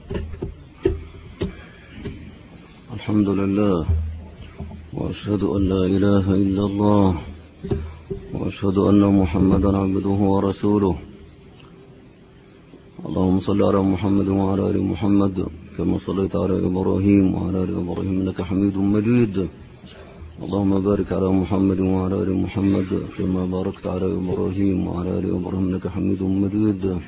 الحمد لله، وأشهد أن لا إله إلا الله، وأشهد أن محمدا عبده ورسوله. اللهم صل على محمد وعلى آل محمد كما صليت على إبراهيم وعلى آل إبراهيم إنك حميد مجيد. اللهم بارك على محمد وعلى آل محمد كما باركت على إبراهيم وعلى آل إبراهيم إنك حميد مجيد.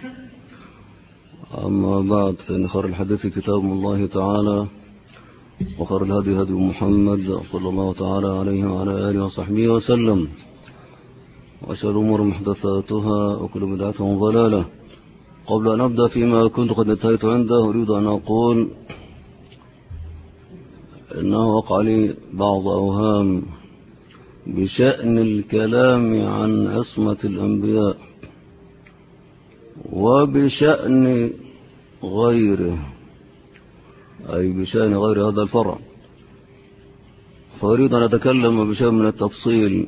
أما بعد، فإن خير الحديث كتاب الله تعالى، وخير الهدي هدي محمد صلى الله تعالى عليه وعلى آله وصحبه وسلم، وشر الأمور محدثاتها وكل بدعة ضلالة. قبل أن أبدأ فيما كنت قد انتهيت عنده، أريد أن أقول إنه وقع لي بعض أوهام بشأن الكلام عن عصمة الأنبياء وبشأن غيره، أي بشأن غير هذا الفرع، فأريد أن أتكلم بشيء من التفصيل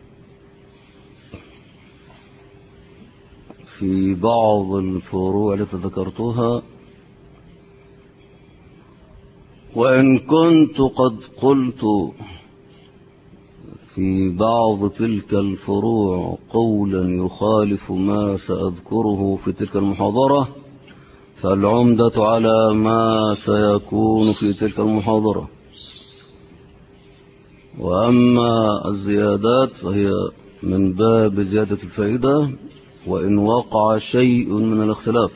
في بعض الفروع التي ذكرتها، وإن كنت قد قلت في بعض تلك الفروع قولا يخالف ما سأذكره في تلك المحاضرة، فالعمدة على ما سيكون في تلك المحاضرة. وأما الزيادات فهي من باب زيادة الفائدة، وإن وقع شيء من الاختلاف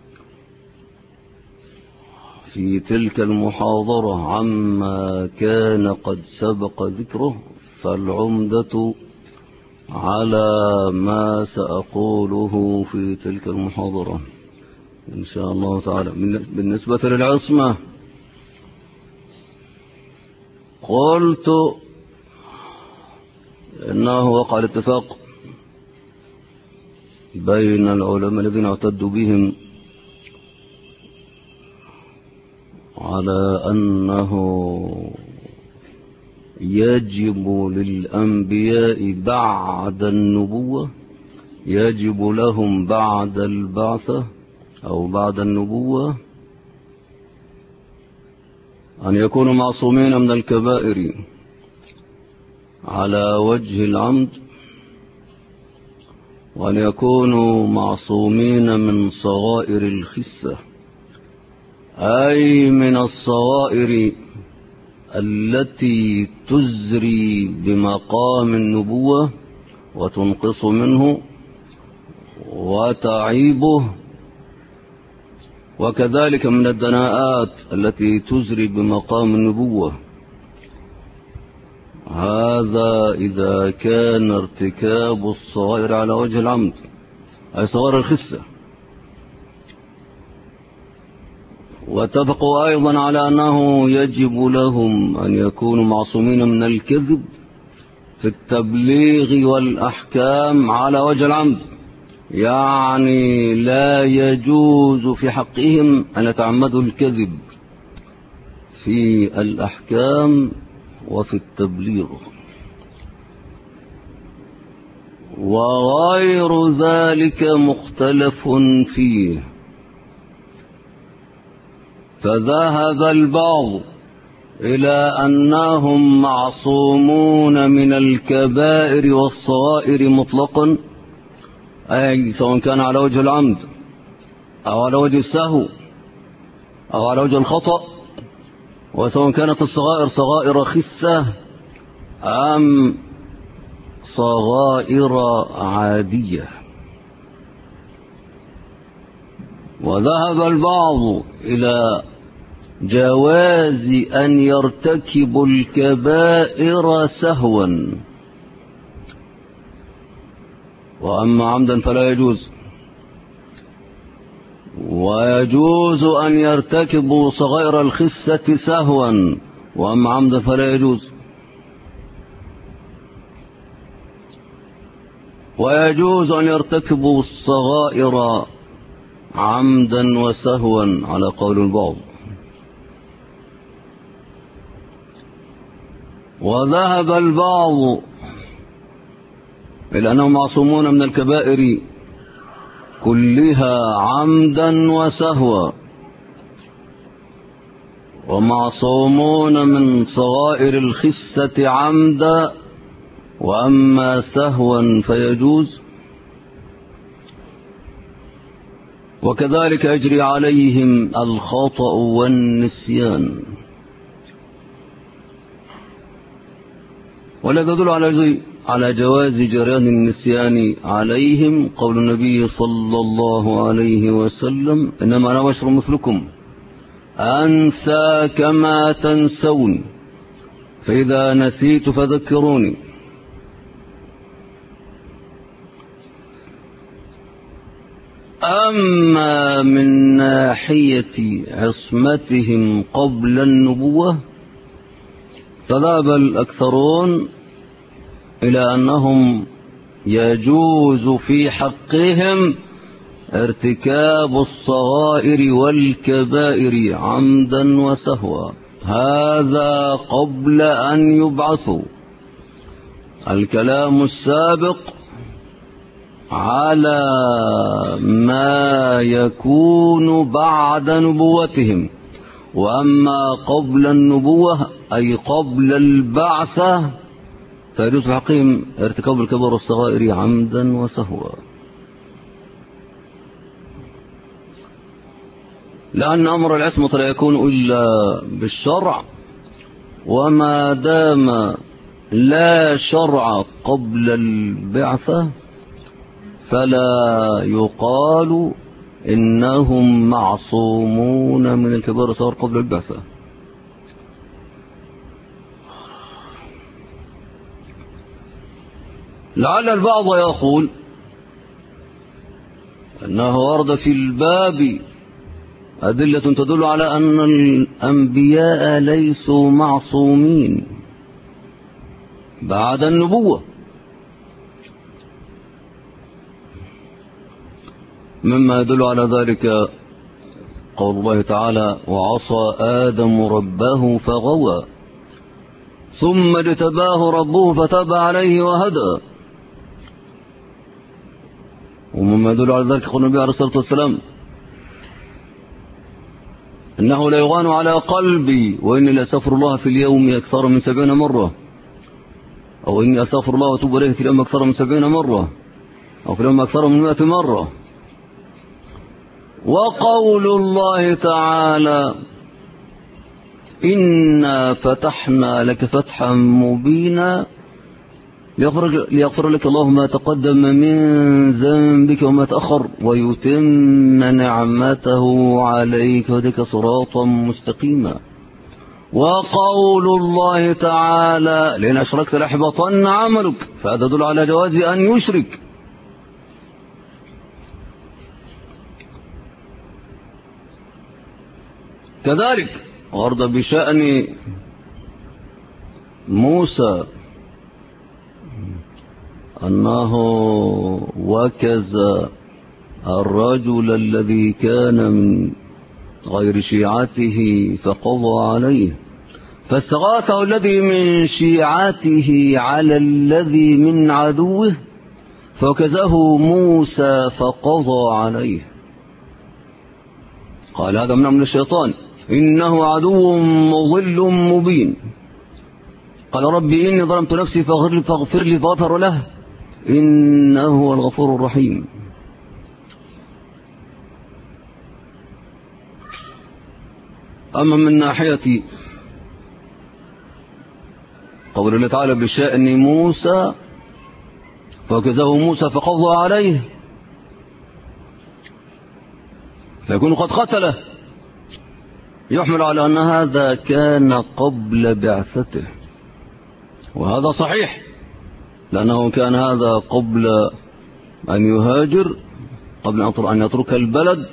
في تلك المحاضرة عما كان قد سبق ذكره، فالعمدة على ما سأقوله في تلك المحاضرة إن شاء الله تعالى. بالنسبة للعصمة، قلت إنه وقع الاتفاق بين العلماء الذين اعتدوا بهم على أنه يجب للأنبياء بعد النبوة، يجب لهم بعد البعثة أو بعد النبوة أن يكونوا معصومين من الكبائر على وجه العمد، وأن يكونوا معصومين من صغائر الخسة، أي من الصغائر التي تزري بمقام النبوة وتنقص منه وتعيبه، وكذلك من الدناءات التي تزري بمقام النبوة. هذا إذا كان ارتكاب الصغائر على وجه العمد، أي صغائر الخسة. واتفقوا أيضا على أنه يجب لهم أن يكونوا معصومين من الكذب في التبليغ والأحكام على وجه العمد، يعني لا يجوز في حقهم أن يتعمدوا الكذب في الأحكام وفي التبليغ. وغير ذلك مختلف فيه، فذهب البعض إلى أنهم معصومون من الكبائر والصغائر مطلقا، أي سواء كان على وجه العمد أو على وجه السهو أو على وجه الخطأ، وسواء كانت الصغائر صغائر خسة أم صغائر عادية. وذهب البعض إلى جواز أن يرتكبوا الكبائر سهوا، وأما عمدا فلا يجوز. ويجوز أن يرتكبوا صغائر الخسة سهوا، وأما عمدا فلا يجوز. ويجوز أن يرتكبوا الصغائر عمدا وسهوا على قول البعض. وذهب البعض إلى أنهم معصومون من الكبائر كلها عمدا وسهوا، ومعصومون من صغائر الخسة عمدا، وأما سهوا فيجوز. وكذلك يجري عليهم الخطأ والنسيان. ولا يدل على جواز جريان النسيان عليهم قول النبي صلى الله عليه وسلم: إنما أنا بشر مثلكم أنسى كما تنسون، فإذا نسيت فذكروني. أما من ناحية عصمتهم قبل النبوة فذهب الأكثرون إلى أنهم يجوز في حقهم ارتكاب الصغائر والكبائر عمدا وسهوا، هذا قبل أن يبعثوا. الكلام السابق على ما يكون بعد نبوتهم، وأما قبل النبوة أي قبل البعثة فيجوز في حقهم ارتكاب الكبائر والصغائر عمدا وسهوا، لأن أمر العصمة لا يكون إلا بالشرع، وما دام لا شرع قبل البعثة فلا يقال إنهم معصومون من الكبائر والصغائر قبل البعثة. لعل البعض يقول أنه ورد في الباب أدلة تدل على أن الأنبياء ليسوا معصومين بعد النبوة، مما يدل على ذلك قول الله تعالى: وعصى آدم ربه فغوى ثم اجتباه ربه فتاب عليه وهدى. ومما يدل على ذلك قول النبي عليه الصلاة والسلام: إنه لا يغان على قلبي وإني لأستغفر الله في اليوم أكثر من 70 مرة، أو إني أستغفر الله وأتوب إليه في اليوم أكثر من 70 مرة، أو في اليوم أكثر من 100 مرة. وقول الله تعالى: إنا فتحنا لك فتحا مبينا ليغفر لك الله ما تقدم من ذنبك وما تأخر ويتم نعمته عليك ويهديك صراطا مستقيما. وقول الله تعالى: لئن أشركت ليحبطن عملك، فهذا يدل على جواز أن يشرك. كذلك ورد بشأن موسى أنه وكز الرجل الذي كان من غير شيعته فقضى عليه، فاستغاثه الذي من شيعته على الذي من عدوه فوكزه موسى فقضى عليه. قال: هذا من الشيطان إنه عدو مضل مبين. قال: ربي إني ظلمت نفسي فاغفر لي فغفر له إنه هو الغفور الرحيم. أما من ناحية قول الله تعالى بشأن موسى فوكزه موسى فقضى عليه، فيكون قد قتله، يحمل على أن هذا كان قبل بعثته، وهذا صحيح، لأنه كان هذا قبل أن يهاجر، قبل أن يترك البلد،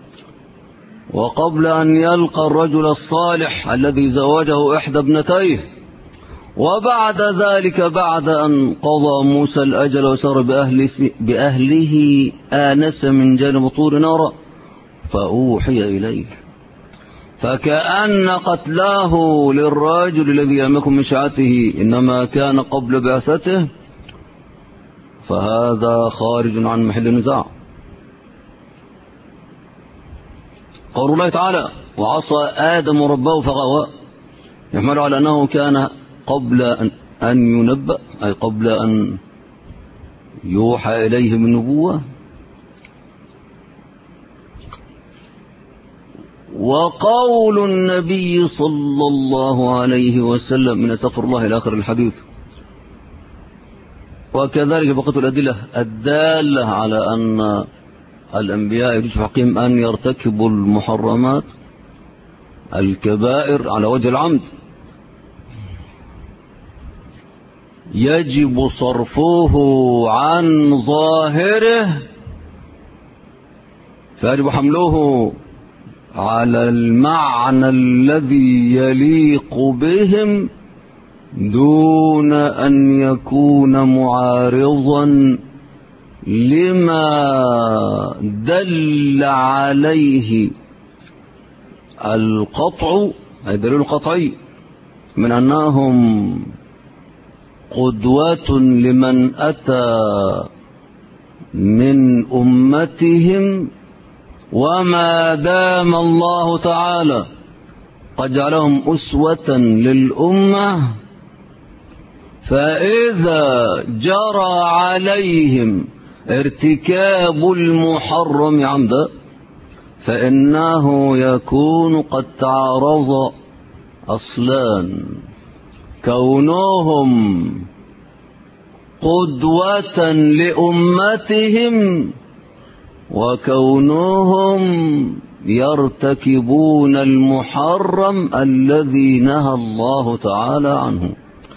وقبل أن يلقى الرجل الصالح الذي زوجه إحدى ابنتيه، وبعد ذلك بعد أن قضى موسى الأجل وسار بأهله آنس من جانب طور نارا فأوحي إليه، فكأن قتلاه للرجل الذي لم يكن من شيعته إنما كان قبل بعثته، فهذا خارج عن محل النزاع. قول الله تعالى وعصى آدم ربه فغوى يحمل على أنه كان قبل أن ينبأ، أي قبل أن يوحى إليه بالنبوة. وقول النبي صلى الله عليه وسلم من استغفر الله إلى آخر الحديث. وكذلك بقية الأدلة الدالة على أن الأنبياء يجب في حقهم أن يرتكبوا المحرمات الكبائر على وجه العمد، يجب صرفه عن ظاهره، فيجب حمله على المعنى الذي يليق بهم دون أن يكون معارضا لما دل عليه القطع، أي دليل القطعي، من أنهم قدوة لمن أتى من أمتهم، وما دام الله تعالى قد جعلهم أسوة للأمة، فإذا جرى عليهم ارتكاب المحرم عمدا فإنه يكون قد تعارض أصلان: كونهم قدوة لأمتهم، وكونهم يرتكبون المحرم الذي نهى الله تعالى عنه.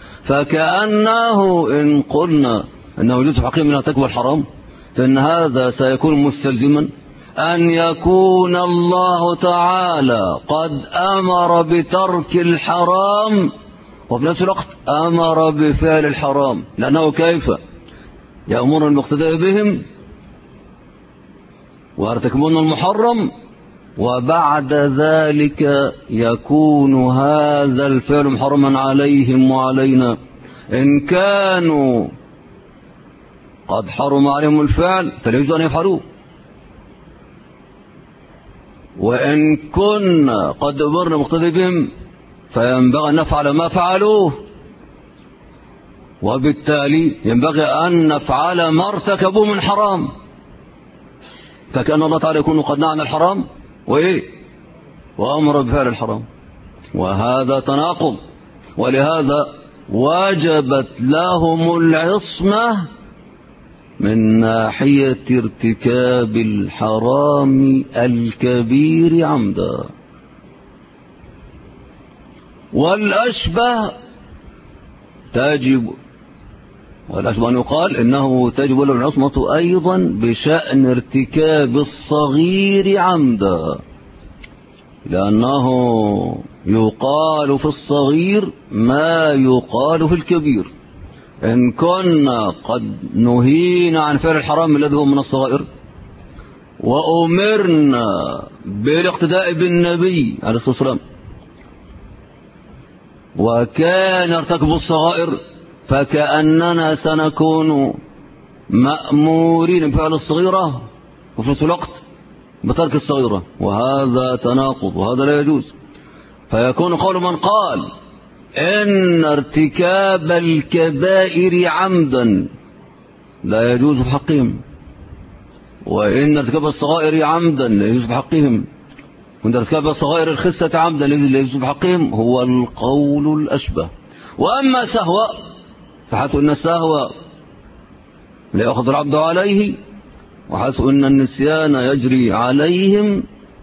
فكأنه إن قلنا أنه يجوز حقيقة من ارتكب الحرام، فإن هذا سيكون مستلزما أن يكون الله تعالى قد أمر بترك الحرام وفي نفس الوقت أمر بفعل الحرام، لأنه كيف يأمر المقتدى بهم ويرتكبون المحرم، وبعد ذلك يكون هذا الفعل محرما عليهم وعلينا إن كانوا قد حرم عليهم الفعل فلا يجوز أن يفعلوه، وإن كنا قد أمرنا مقتدي بهم فينبغي أن نفعل ما فعلوه، وبالتالي ينبغي أن نفعل ما ارتكبوه من حرام. فكأن الله تعالى يكون قد نهى عن الحرام وأمر بفعل الحرام، وهذا تناقض. ولهذا وجبت لهم العصمة من ناحية ارتكاب الحرام الكبير عمدا. والأشبه أن يقال إنه تجب له العصمة أيضا بشأن ارتكاب الصغير عمدا، لأنه يقال في الصغير ما يقال في الكبير. إن كنا قد نهينا عن فعل الحرام الذي هو من الصغائر، وأمرنا بالاقتداء بالنبي عليه الصلاة والسلام وكان يرتكب الصغائر، فكأننا سنكون مأمورين بفعل الصغيرة وفي نفس الوقت بترك الصغيرة، وهذا تناقض وهذا لا يجوز. فيكون قول من قال إن ارتكاب الكبائر عمدا لا يجوز في حقهم، وإن ارتكاب الصغائر عمدا لا يجوز في حقهم، وإن ارتكاب الصغائر الخسة عمدا لا يجوز في حقهم، هو القول الأشبه. وأما سهوة فحيث أن السهوة لا يأخذ العبد عليه، وحيث أن النسيان يجري عليهم،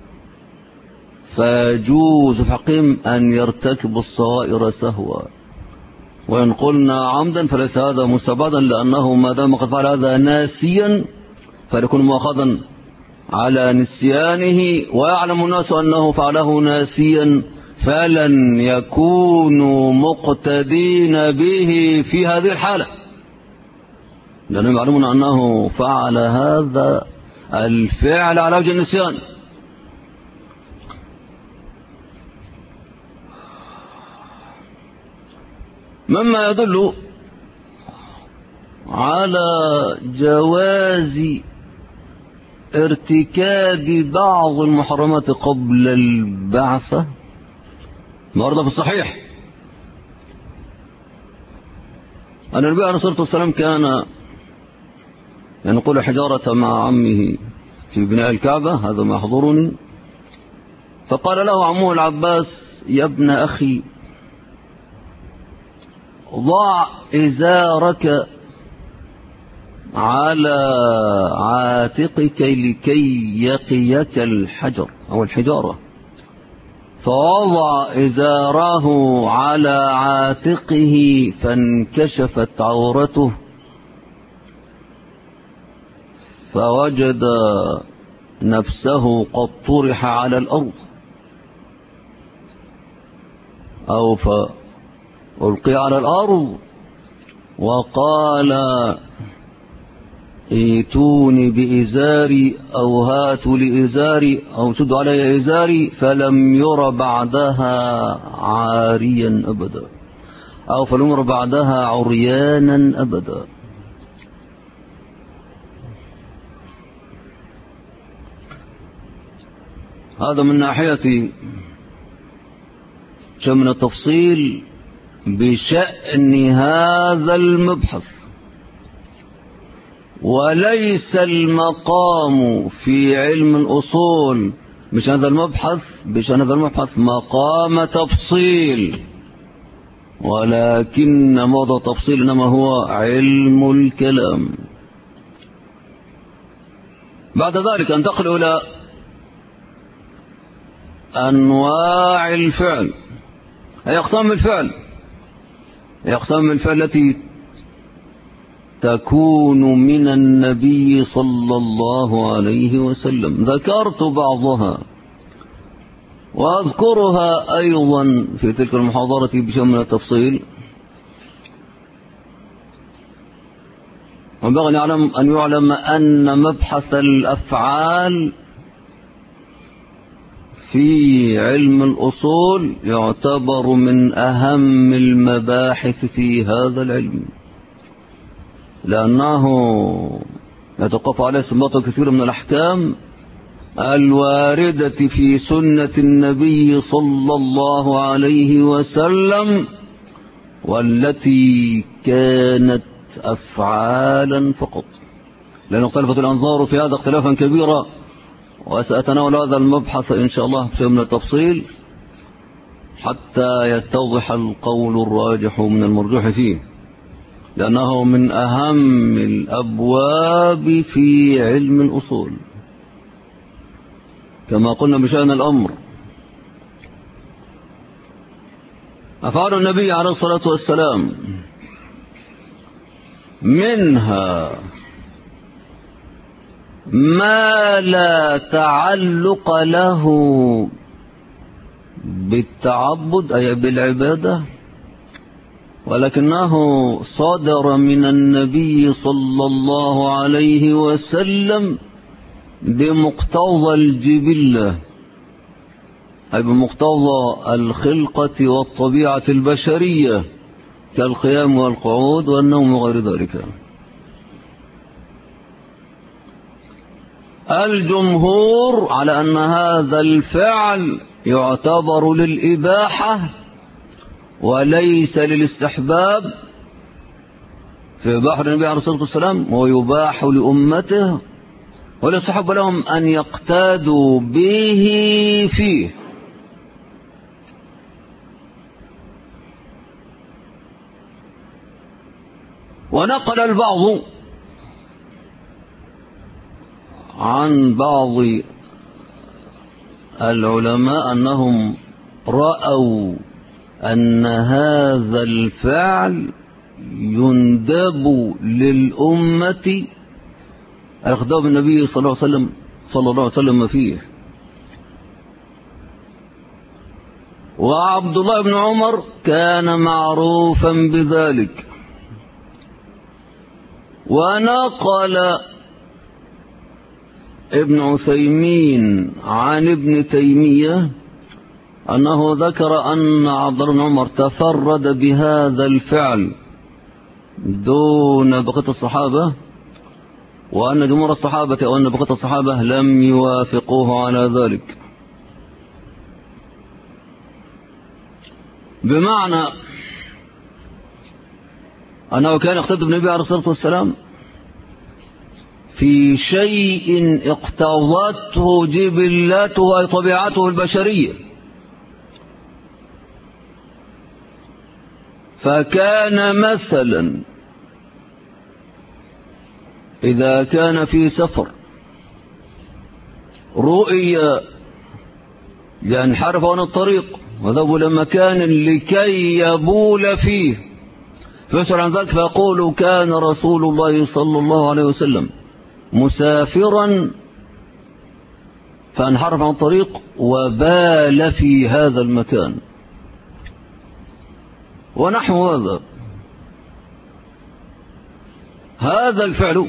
فيجوز في حقهم أن يرتكبوا الصغائر سهوا. وإن قلنا عمدا فليس هذا مستبعدا، لأنه ما دام قد فعل هذا ناسيا فيكون مؤاخذا على نسيانه، ويعلم الناس أنه فعله ناسيا، فلن يكونوا مقتدين به في هذه الحالة، لأنهم يعلمون أنه فعل هذا الفعل على وجه النسيان. مما يدل على جواز ارتكاب بعض المحرمات قبل البعثة ورد في الصحيح أن النبي عليه الصلاة والسلام كان ينقل حجارة مع عمه في بناء الكعبة، هذا ما يحضرني، فقال له عمه العباس: يا ابن أخي، ضع إزارك على عاتقك لكي يقيك الحجر أو الحجارة. فوضع إزاره على عاتقه فانكشفت عورته، فوجد نفسه قد طرح على الأرض أو فألقي على الأرض، وقال: ائتوني بإزاري أو هاتوا لإزاري أو شدوا علي إزاري، فلم ير بعدها عاريا أبدا أو فلم ير بعدها عريانا أبدا. هذا من ناحية من التفصيل بشأن هذا المبحث، وليس المقام في علم الأصول بشأن هذا المبحث مقام تفصيل، ولكن موضع تفصيل إنما هو علم الكلام. بعد ذلك انتقل إلى أنواع الفعل، هي أقسام الفعل التي تكون من النبي صلى الله عليه وسلم. ذكرت بعضها وأذكرها أيضا في تلك المحاضرة بشيء من التفصيل، وينبغي أن يعلم أن مبحث الأفعال في علم الأصول يعتبر من أهم المباحث في هذا العلم، لأنه يتوقف عليه استنباط كثير من الأحكام الواردة في سنة النبي صلى الله عليه وسلم، والتي كانت أفعالا فقط، لأن اختلفت الأنظار في هذا اختلافا كبيرا، وسأتناول هذا المبحث إن شاء الله بشيء من التفصيل حتى يتضح القول الراجح من المرجوح فيه، لأنه من أهم الأبواب في علم الأصول كما قلنا بشأن الأمر. أفعال النبي عليه الصلاة والسلام منها ما لا تعلق له بالتعبد أي بالعبادة، ولكنه صدر من النبي صلى الله عليه وسلم بمقتضى الجبلة أي بمقتضى الخلقة والطبيعة البشرية كالقيام والقعود والنوم وغير ذلك. الجمهور على أن هذا الفعل يعتبر للإباحة وليس للاستحباب في بحر النبي عليه الصلاة والسلام، ويباح لأمته ويستحب لهم أن يقتادوا به فيه. ونقل البعض عن بعض العلماء أنهم رأوا أن هذا الفعل يندب للأمة الاقتداء النبي صلى الله عليه وسلم فيه. وعبد الله بن عمر كان معروفا بذلك. ونقل ابن عثيمين عن ابن تيمية أنه ذكر أن عبد الله بن عمر تفرد بهذا الفعل دون بقية الصحابة، وأن جمهور الصحابة أو أن بقية الصحابة لم يوافقوه على ذلك، بمعنى أنه كان يقتدي بالنبي عليه الصلاة والسلام في شيء اقتضته جبلته أي طبيعته البشرية، فكان مثلا إذا كان في سفر رؤيا ينحرف عن الطريق وذهبوا إلى مكان لكي يبول فيه، فيسأل عن ذلك فيقول كان رسول الله صلى الله عليه وسلم مسافرا فانحرف عن الطريق وبال في هذا المكان ونحو هذا الفعل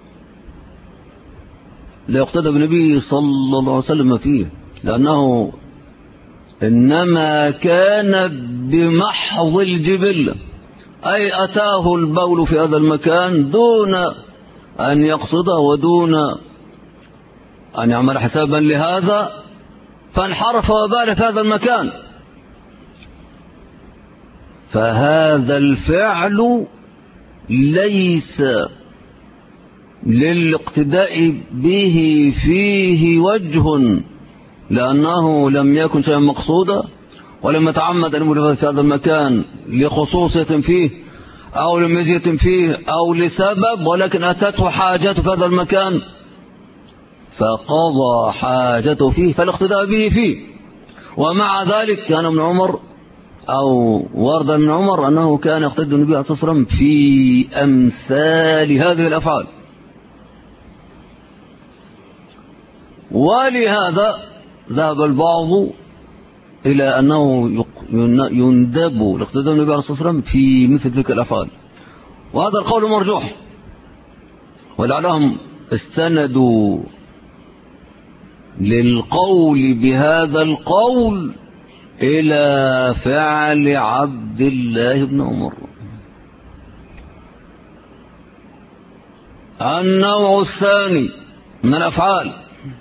لا يقتدى بالنبي صلى الله عليه وسلم فيه، لأنه إنما كان بمحض الجبلة، أي أتاه البول في هذا المكان دون أن يقصده ودون أن يعمل حسابا لهذا، فانحرف وبال في هذا المكان. فهذا الفعل ليس للاقتداء به فيه وجه، لأنه لم يكن شيئا مقصودا ولم يتعمد أن يبول في هذا المكان لخصوصية فيه أو لمزية فيه أو لسبب، ولكن أتته حاجته في هذا المكان فقضى حاجته فيه فالاقتداء به فيه. ومع ذلك كان ابن عمر أو ورد من عمر أنه كان يقتدي النبي عليه الصلاة والسلام في أمثال هذه الأفعال، ولهذا ذهب البعض إلى أنه يندب الاقتداء بالنبي عليه الصلاة والسلام في مثل تلك الأفعال، وهذا القول مرجوح، ولعلهم استندوا للقول بهذا القول إلى فعل عبد الله بن عمر. النوع الثاني من الأفعال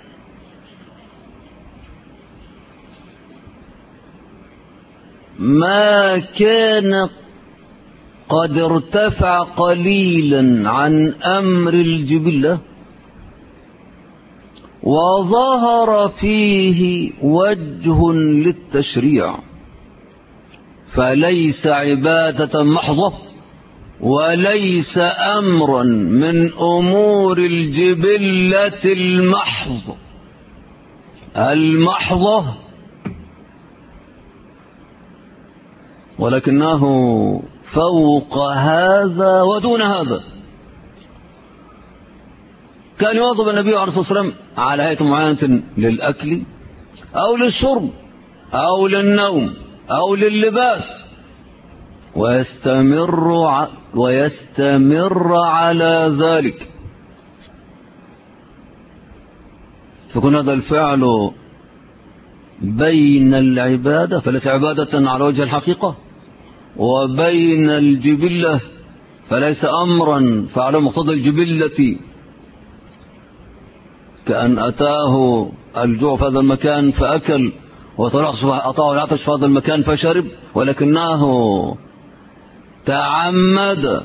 ما كان قد ارتفع قليلا عن أمر الجبلة وظهر فيه وجه للتشريع، فليس عبادة محضة وليس أمرا من أمور الجبلة المحضة، ولكنه فوق هذا ودون هذا. كان يواظب النبي عليه الصلاة والسلام على هيئة معينة للأكل أو للشرب أو للنوم أو لللباس، ويستمر على ذلك، فكون هذا الفعل بين العبادة فليس عبادة على وجه الحقيقة، وبين الجبلة فليس أمرا فعله مقتضى الجبلة، كأن أتاه الجوع في هذا المكان فأكل وأطاعه العطش في هذا المكان فشرب، ولكنه تعمد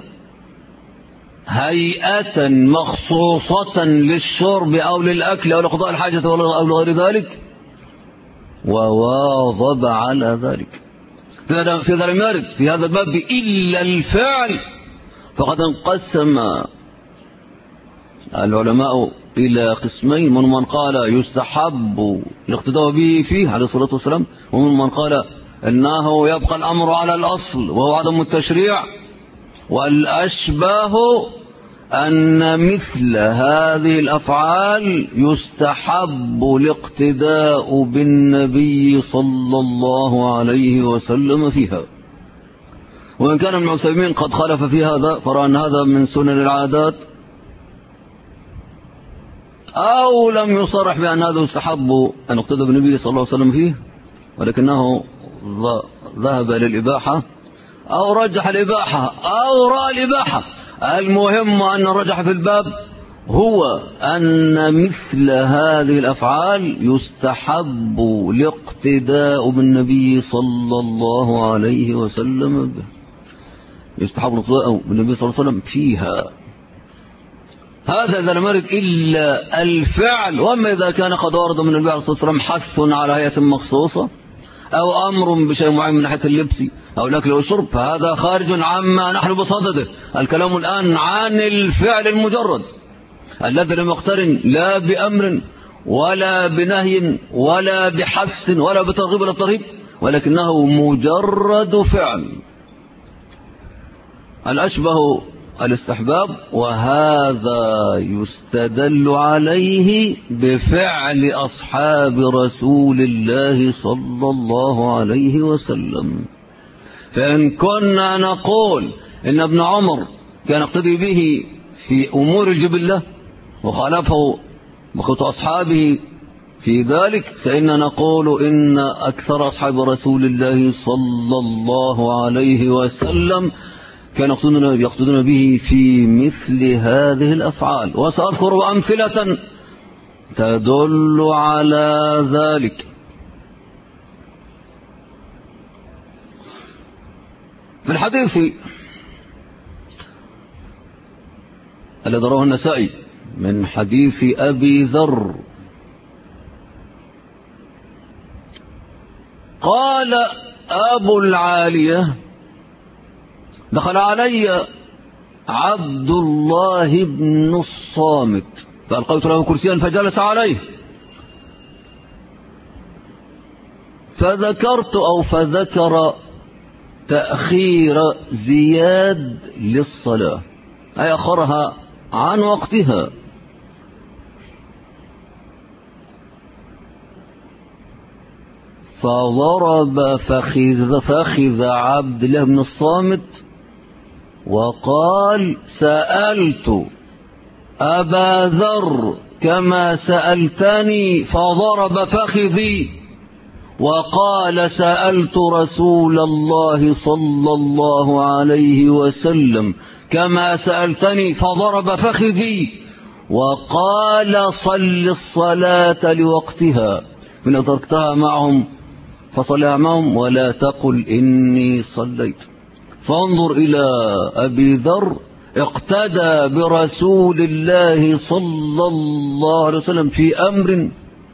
هيئة مخصوصة للشرب أو للأكل أو لقضاء الحاجة أو لغير ذلك وواظب على ذلك. في ذا لم يرد في هذا الباب إلا الفعل، فقد انقسم العلماء إلى قسمين، من قال يستحب الاقتداء به فيه عليه الصلاة والسلام، ومن من قال إنه يبقى الأمر على الأصل وهو عدم التشريع، والأشباه أن مثل هذه الأفعال يستحب الاقتداء بالنبي صلى الله عليه وسلم فيها. وإن كان ابن عثيمين قد خالف في هذا فرأى أن هذا من سنن العادات، أو لم يصرح بأن هذا يستحب أن اقتدى بالنبي صلى الله عليه وسلم فيه، ولكنه ذهب للإباحة أو رجح الإباحة أو رأى الإباحة. المهم أن رجح في الباب هو أن مثل هذه الأفعال يستحب الاقتداء بالنبي صلى الله عليه وسلم به، يستحب الاقتداء بالنبي صلى الله عليه وسلم فيها. هذا إذا لم يرد إلا الفعل. وأما إذا كان قد ورد من النبي عليه الصلاة والسلام حث على هيئة مخصوصة أو أمر بشيء معين من ناحية اللبس أو الأكل والشرب فهذا خارج عما نحن بصدده. الكلام الآن عن الفعل المجرد الذي لم يقترن لا بأمر ولا بنهي ولا بحث ولا بترغيب ولا بترهيب، ولكنه مجرد فعل. الأشبه الاستحباب، وهذا يستدل عليه بفعل أصحاب رسول الله صلى الله عليه وسلم. فإن كنا نقول إن ابن عمر كان يقتدي به في أمور الجبلة وخالفه بخطى أصحابه في ذلك، فإننا نقول إن أكثر أصحاب رسول الله صلى الله عليه وسلم كانوا يقصدون به في مثل هذه الأفعال. وسأذكر أمثلة تدل على ذلك. في الحديث الذي رواه النسائي من حديث أبي ذر قال أبو العالية: دخل علي عبد الله بن الصامت فألقيت له كرسيا فجلس عليه، فذكر تأخير زياد للصلاة، أي أخرها عن وقتها. فضرب فخذ عبد الله بن الصامت وقال: سألت أبا ذر كما سألتني، فضرب فخذي وقال: سألت رسول الله صلى الله عليه وسلم كما سألتني، فضرب فخذي وقال: صل الصلاة لوقتها، من تركتها معهم فصلها معهم ولا تقل إني صليت. فانظر إلى أبي ذر اقتدى برسول الله صلى الله عليه وسلم في أمر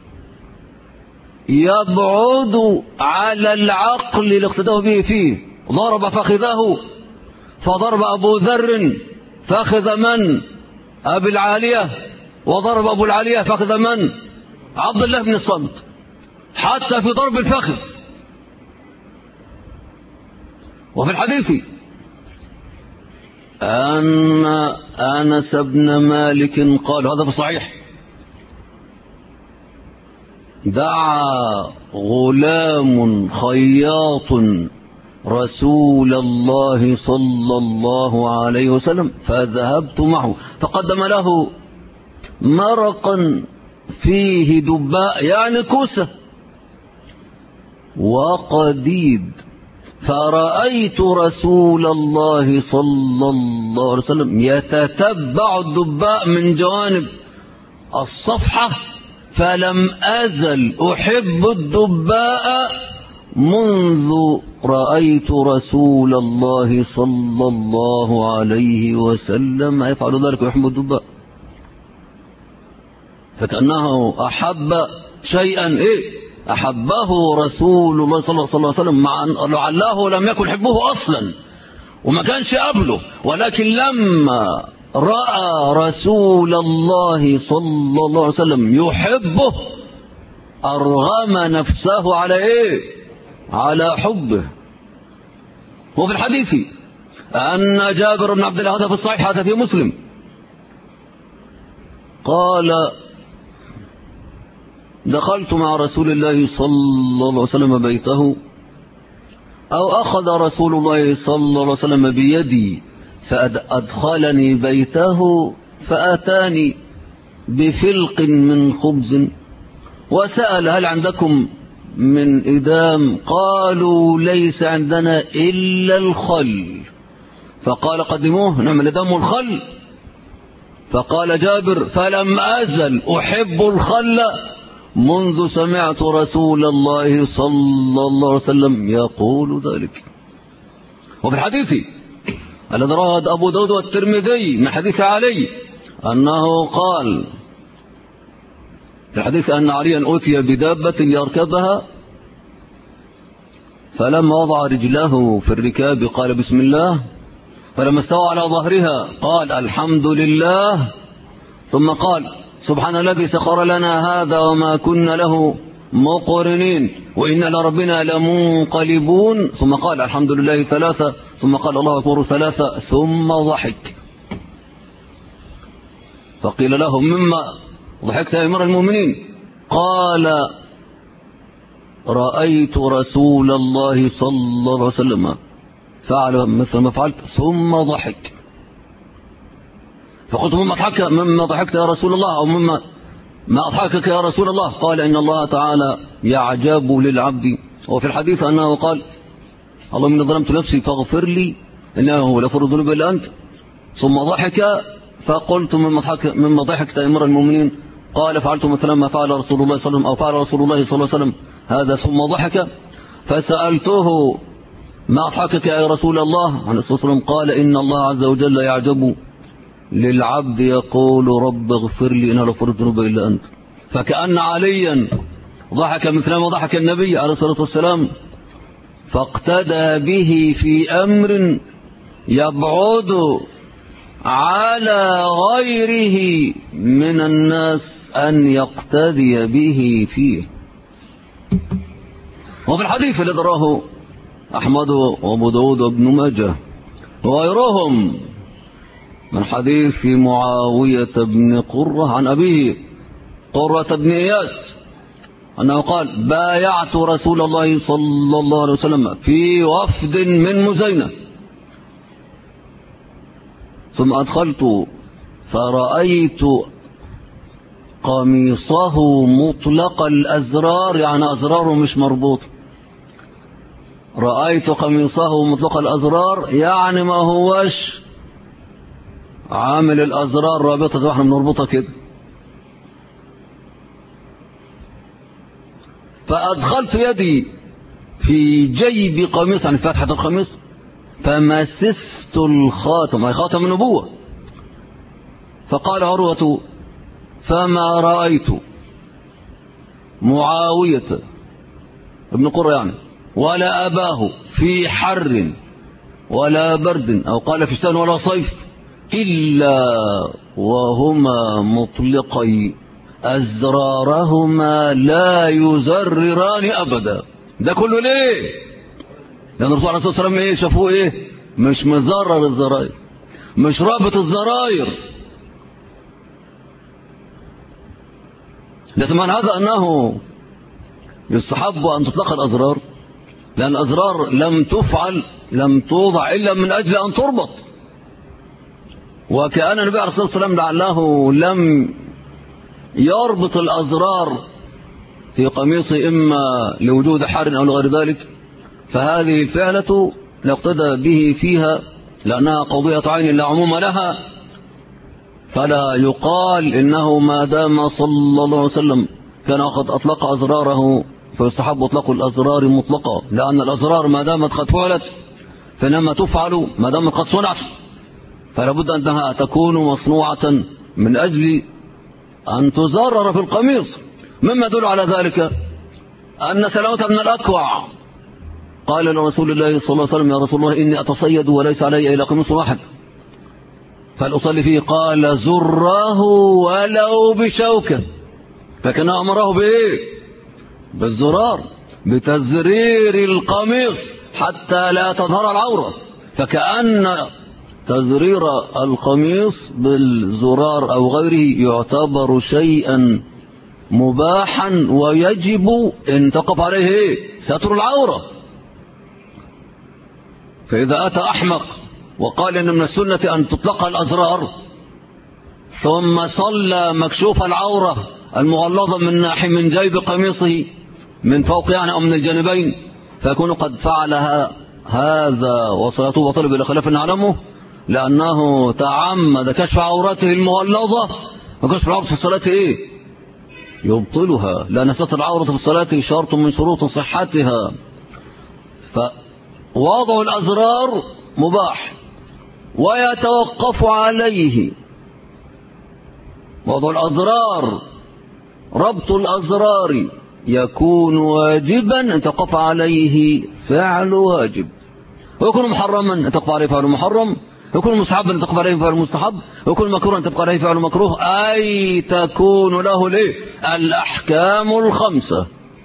يبعد على العقل الاقتداء به فيه. ضرب فخذه، فضرب أبو ذر فخذ من؟ أبي العالية، وضرب أبو العالية فخذ من؟ عبد الله بن الصامت، حتى في ضرب الفخذ. وفي الحديث أن أنس بن مالك قال، هذا في الصحيح: دعا غلام خياط رسول الله صلى الله عليه وسلم فذهبت معه فقدم له مرقا فيه دباء، يعني كوسة وقديد، فرأيت رسول الله صلى الله عليه وسلم يتتبع الدباء من جوانب الصفحة، فلم أزل أحب الدباء منذ رأيت رسول الله صلى الله عليه وسلم يفعل ذلك ويحب الدباء. فكأنه أحب شيئا أحبه رسول الله صلى الله عليه وسلم، مع أن لعله لم يكن يحبه أصلا وما كانش قبله، ولكن لما رأى رسول الله صلى الله عليه وسلم يحبه أرغم نفسه على على حبه. وفي الحديث أن جابر بن عبد الله، هذا في الصحيح، هذا في مسلم، قال: دخلت مع رسول الله صلى الله عليه وسلم بيته، أو أخذ رسول الله صلى الله عليه وسلم بيدي فأدخلني بيته، فأتاني بفلق من خبز وسأل: هل عندكم من إدام؟ قالوا: ليس عندنا إلا الخل. فقال: قدموه، نعم الإدام والخل. فقال جابر: فلم أزل أحب الخل منذ سمعت رسول الله صلى الله عليه وسلم يقول ذلك. وفي الحديث الذي رواه أبو داود والترمذي من حديث علي أنه قال في الحديث أن عليا أوتي بدابة يركبها، فلما وضع رجله في الركاب قال: بسم الله، فلما استوى على ظهرها قال: الحمد لله، ثم قال: سبحان الذي سخر لنا هذا وما كنا له مقرنين وإنا لربنا لمنقلبون، ثم قال: الحمد لله ثلاثة، ثم قال: الله أكبر ثلاثة، ثم ضحك. فقيل له: مما ضحكت يا أمير المؤمنين؟ قال: رأيت رسول الله صلى الله عليه وسلم فعل مثل ما فعلت، ثم ضحك. فقلت: مما ضحكت يا رسول الله، أو مما ما أضحكك يا رسول الله؟ قال: إن الله تعالى يعجب للعبد. وفي الحديث أنه قال: اللهم إني ظلمت نفسي فاغفر لي إنه لغفور الذنوب إلا أنت. ثم ضحك، فقلت: مما ضحكت يا أمير المؤمنين؟ قال: فعلت مثلا ما فعل رسول الله صلى الله عليه وسلم، أو فعل رسول الله صلى الله عليه وسلم هذا، ثم ضحك. فسألته: ما أضحكك يا رسول الله؟ عليه الصلاة والسلام قال: إن الله عز وجل يعجب للعبد يقول: رب اغفر لي إنه لغفور الذنوب إلا أنت. فكأن عليا ضحك مثلما ضحك النبي عليه الصلاة والسلام، فاقتدى به في أمر يبعد على غيره من الناس أن يقتدي به فيه. وفي الحديث الذي رواه أحمد وأبو داود وابن ماجه وغيرهم من حديث معاوية بن قرة عن أبيه قرة بن إياس أنه قال: بايعت رسول الله صلى الله عليه وسلم في وفد من مزينة، ثم أدخلت فرأيت قميصه مطلق الأزرار، يعني أزراره مش مربوط. رأيت قميصه مطلق الأزرار يعني ما هوش عامل الأزرار رابطة واحنا بنربطها كده. فأدخلت يدي في جيب قميص، يعني فتحة القميص، فمسست الخاتم، أي خاتم النبوة. فقال عروة: فما رأيت معاوية ابن قرة يعني ولا أباه في حر ولا برد، أو قال في شتاء ولا صيف، إلا وهما مطلقي أزرارهما لا يزرران أبدا. ده كله ليه؟ لأن الرسول عليه الصلاة والسلام إيه شافوه إيه؟ مش مزرر الزراير، مش رابط الزراير. ليس معنى هذا أنه يستحب أن تطلق الأزرار، لأن الأزرار لم توضع إلا من أجل أن تربط. وكأن النبي عليه الصلاة والسلام لعله لم يربط الأزرار في قميصه إما لوجود حر أو لغير ذلك، فهذه الفعلة لا اقتدى به فيها لأنها قضية عين لا عموم لها، فلا يقال إنه ما دام صلى الله عليه وسلم كان قد أطلق أزراره فيستحب إطلاق الأزرار مطلقة، لأن الأزرار ما دامت قد فعلت فإنما تفعل ما دامت قد صنعت، فلا بد أنها تكون مصنوعة من أجل أن تزرر في القميص. مما يدل على ذلك أن سلامة بن الأكوع قال لرسول الله صلى الله عليه وسلم: يا رسول الله إني أتصيد وليس علي إلا قميص واحد فهل أصلي فيه؟ قال: زره ولو بشوكة. فكان أمره بإيه؟ بالزرار، بتزرير القميص حتى لا تظهر العورة. فكأن تزرير القميص بالزرار أو غيره يعتبر شيئا مباحا ويجب ان تقف عليه ستر العورة. فإذا أتى أحمق وقال إن من السنة أن تطلق الأزرار ثم صلى مكشوف العورة المغلظة من جيب قميصه من فوق يعني أو من الجانبين، فيكون قد فعل هذا وصلاته بطل بلا خلاف نعلمه، لأنه تعمد كشف عورته المغلظة، وكشف العورة في الصلاة إيه؟ يبطلها، لأن ستر العورة في الصلاة شرط من شروط صحتها. فوضع الأزرار مباح، ويتوقف عليه وضع الأزرار، ربط الأزرار يكون واجبا أن تقف عليه فعل واجب، ويكون محرما أن تقف عليه فعل محرم، يكون مستحبا أن تقف عليه فعل مستحب، ويكون مكروها أن تقف عليه فعل مكروه، أي تكون له الأحكام الخمسة.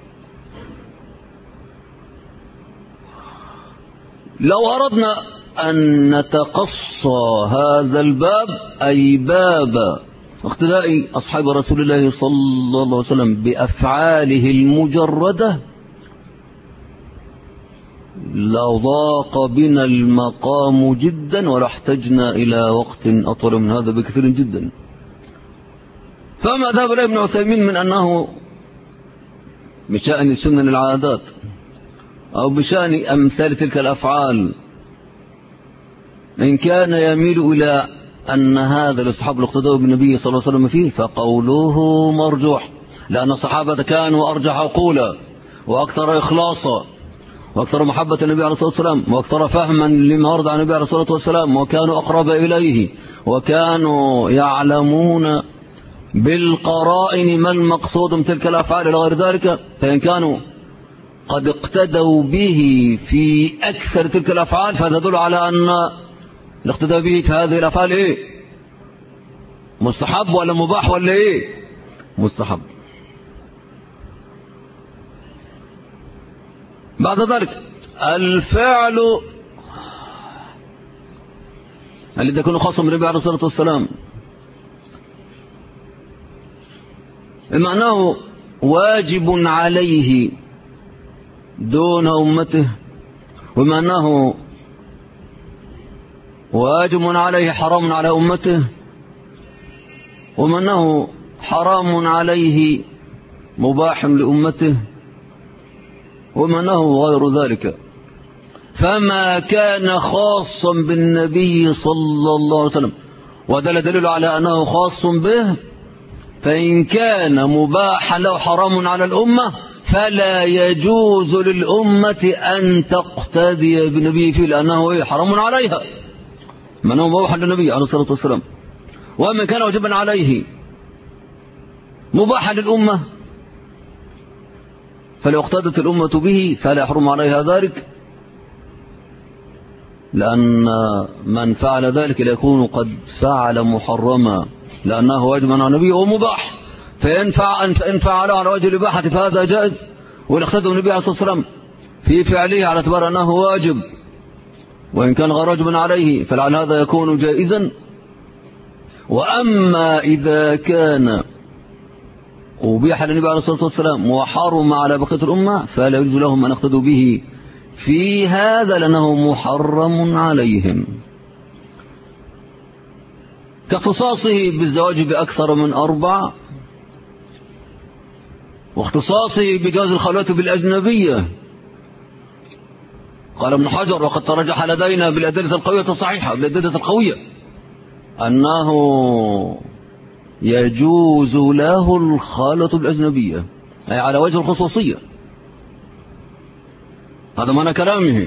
لو أردنا أن نتقصى هذا الباب، أي باب اقتداء أصحاب رسول الله صلى الله عليه وسلم بأفعاله المجردة، لضاق بنا المقام جدا، ولاحتجنا إلى وقت أطول من هذا بكثير جدا. فما ذهب إليه ابن عثيمين من أنه بشأن سنن العادات أو بشأن أمثال تلك الأفعال، إن كان يميل إلى أن هذا يستحب الاقتداء بالنبي صلى الله عليه وسلم فيه، فقوله مرجوح، لأن الصحابة كانوا أرجح عقولا وأكثر إخلاصا وأكثر محبة النبي عليه الصلاة والسلام وأكثر فهما لما ورد عن النبي عليه الصلاة والسلام، وكانوا أقرب إليه، وكانوا يعلمون بالقرائن ما المقصود من تلك الأفعال إلى غير ذلك. فإن كانوا قد اقتدوا به في أكثر تلك الأفعال، فهذا يدل على أن الاقتداء به في هذه الأفعال إيه؟ مستحب ولا مباح ولا إيه؟ مستحب. بعد ذلك الفعل الذي يكون خاصا بالنبي عليه الصلاة والسلام، معناه واجب عليه دون أمته، ومعناه واجب عليه حرام على أمته، ومعناه حرام عليه مباح لأمته، ومعناه غير ذلك. فما كان خاصا بالنبي صلى الله عليه وسلم ودل دليل على أنه خاص به، فإن كان مباحا له حرام على الأمة، فلا يجوز للأمة أن تقتدي بالنبي فيه، لأنه حرام عليها، من هو مباح للنبي عليه الصلاة والسلام. ومن كان واجبا عليه مباحا للأمة، فلو اقتدت الأمة به فلا يحرم عليها ذلك، لأن من فعل ذلك ليكون قد فعل محرما، لأنه واجب على النبي ومباح. فإن فعله على وجه الإباحة فهذا جائز، وإن اقتدوا النبي عليه الصلاة والسلام في فعله على اعتبار أنه واجب، وإن كان غير واجب عليه فلعل هذا يكون جائزا. وأما إذا كان أبيح للنبي عليه الصلاة والسلام وحرم على بقية الأمة، فلا يجوز لهم أن يقتدوا به في هذا، لأنه محرم عليهم، كاختصاصه بالزواج بأكثر من 4، واختصاصه بجواز الخلوة بالأجنبية. قال ابن حجر: وقد ترجح لدينا بالأدلة القوية الصحيحة، بالأدلة القوية، أنه يجوز له الخلوة بالأجنبية، أي على وجه الخصوصية. هذا معنى كلامه.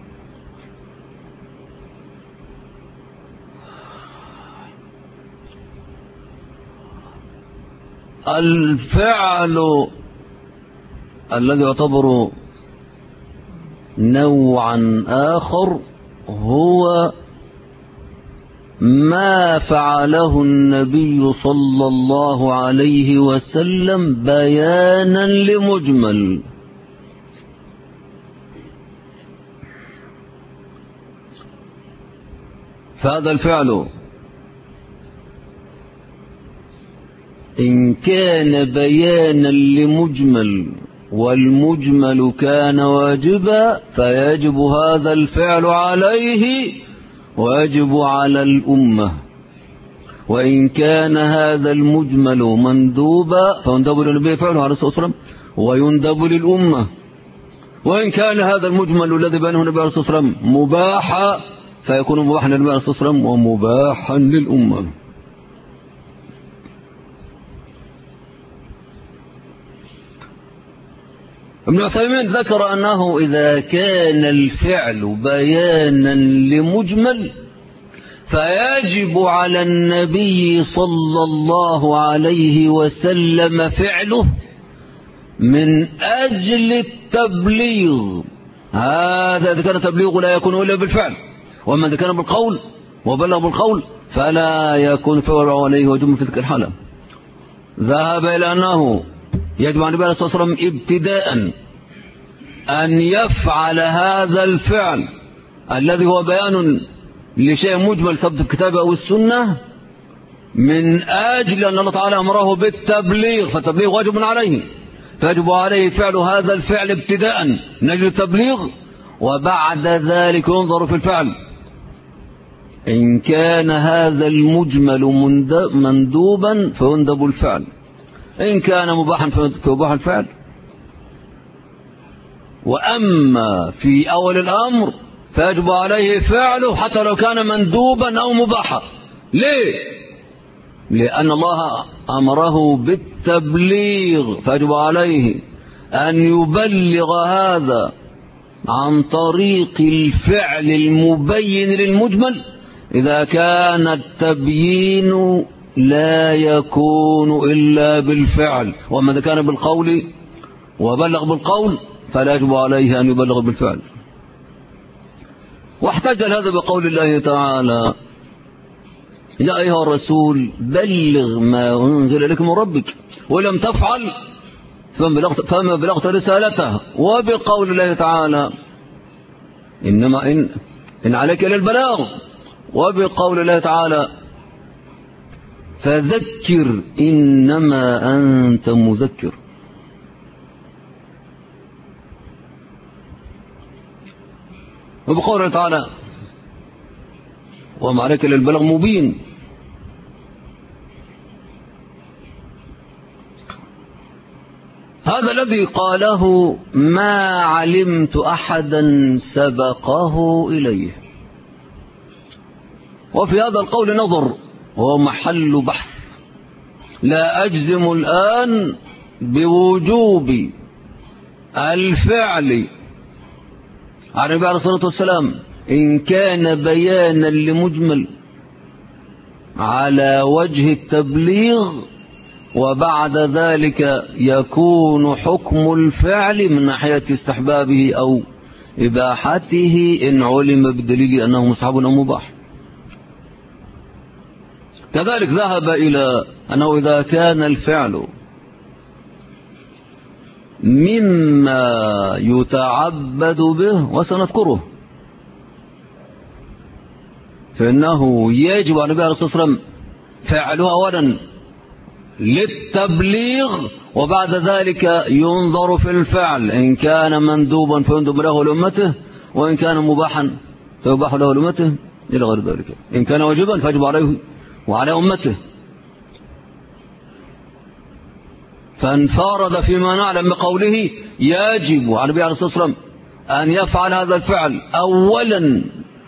الفعل الذي يعتبر نوعا آخر هو ما فعله النبي صلى الله عليه وسلم بيانا لمجمل. فهذا الفعل إن كان بيانا لمجمل والمجمل كان واجبا، فيجب هذا الفعل عليه ويجب على الأمة. وإن كان هذا المجمل مندوبا فيندب للنبي فعله عليه الصلاة والسلام ويندب للأمة. وإن كان هذا المجمل الذي بينه النبي عليه الصلاة والسلام مباحا، فيكون مباحا للنبي عليه الصلاة والسلام ومباحا للأمة. ابن عثيمين ذكر أنه إذا كان الفعل بيانا لمجمل فيجب على النبي صلى الله عليه وسلم فعله من أجل التبليغ. هذا إذا كان التبليغ لا يكون إلا بالفعل، وأما إذا كان بالقول وبلغ بالقول فلا يكون فعل عليه وجب في تلك الحالة. ذهب إلى أنه يجب على النبي صلى الله عليه وسلم ابتداء أن يفعل هذا الفعل الذي هو بيان لشيء مجمل ثبت الكتاب أو السنة من أجل أن الله تعالى أمره بالتبليغ، فالتبليغ واجب عليه، فيجب عليه فعل هذا الفعل ابتداء من أجل التبليغ، وبعد ذلك ينظر في الفعل إن كان هذا المجمل مندوبا فيندب الفعل، إن كان مباحا فيباح الفعل. وأما في أول الأمر فيجب عليه فعله حتى لو كان مندوبا أو مباحا. ليه؟ لأن الله أمره بالتبليغ، فيجب عليه أن يبلغ هذا عن طريق الفعل المبين للمجمل إذا كان التبيين لا يكون إلا بالفعل. وأما إذا كان بالقول وبلغ بالقول فلا يجب عليه أن يبلغ بالفعل. واحتج هذا بقول الله تعالى: يا أيها الرسول بلغ ما أنزل إليك من ربك ولم تفعل فما بلغت رسالته. وبقول الله تعالى: إنما إن عليك إلى البلاغ. وبقول الله تعالى: فذكر إنما أنت مذكر. وبقول الله تعالى: وما عليك إلى البلاغ مبين. هذا الذي قاله ما علمت أحدا سبقه إليه. وفي هذا القول نظر وهو محل بحث. لا أجزم الآن بوجوب الفعل عن النبي عليه الصلاة والسلام إن كان بيانا لمجمل على وجه التبليغ، وبعد ذلك يكون حكم الفعل من ناحية استحبابه أو إباحته إن علم بالدليل أنه مستحب أو مباح. كذلك ذهب إلى أنه إذا كان الفعل مما يتعبد به وسنذكره فإنه يجب على النبي عليه الصلاة والسلام فعله أولا للتبليغ، وبعد ذلك ينظر في الفعل إن كان مندوبا فيندب له لأمته، وإن كان مباحا فيباح له لأمته إلى غير ذلك. إن كان واجبا فيجب عليه وعلى أمته. فانفرد فيما نعلم بقوله يجب على النبي عليه الصلاة والسلام أن يفعل هذا الفعل أولا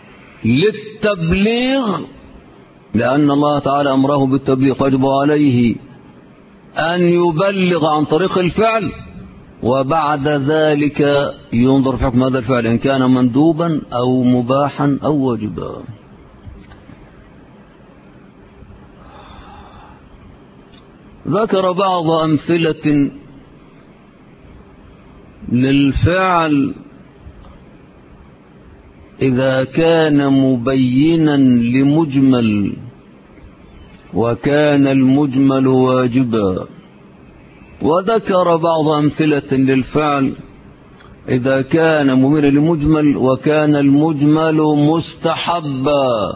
للتبليغ، لأن الله تعالى أمره بالتبليغ، فيجب عليه أن يبلغ عن طريق الفعل، وبعد ذلك ينظر في حكم هذا الفعل إن كان مندوبا أو مباحا أو واجبا. ذكر بعض أمثلة للفعل إذا كان مبينا لمجمل وكان المجمل واجبا، وذكر بعض أمثلة للفعل إذا كان مبينا لمجمل وكان المجمل مستحبا.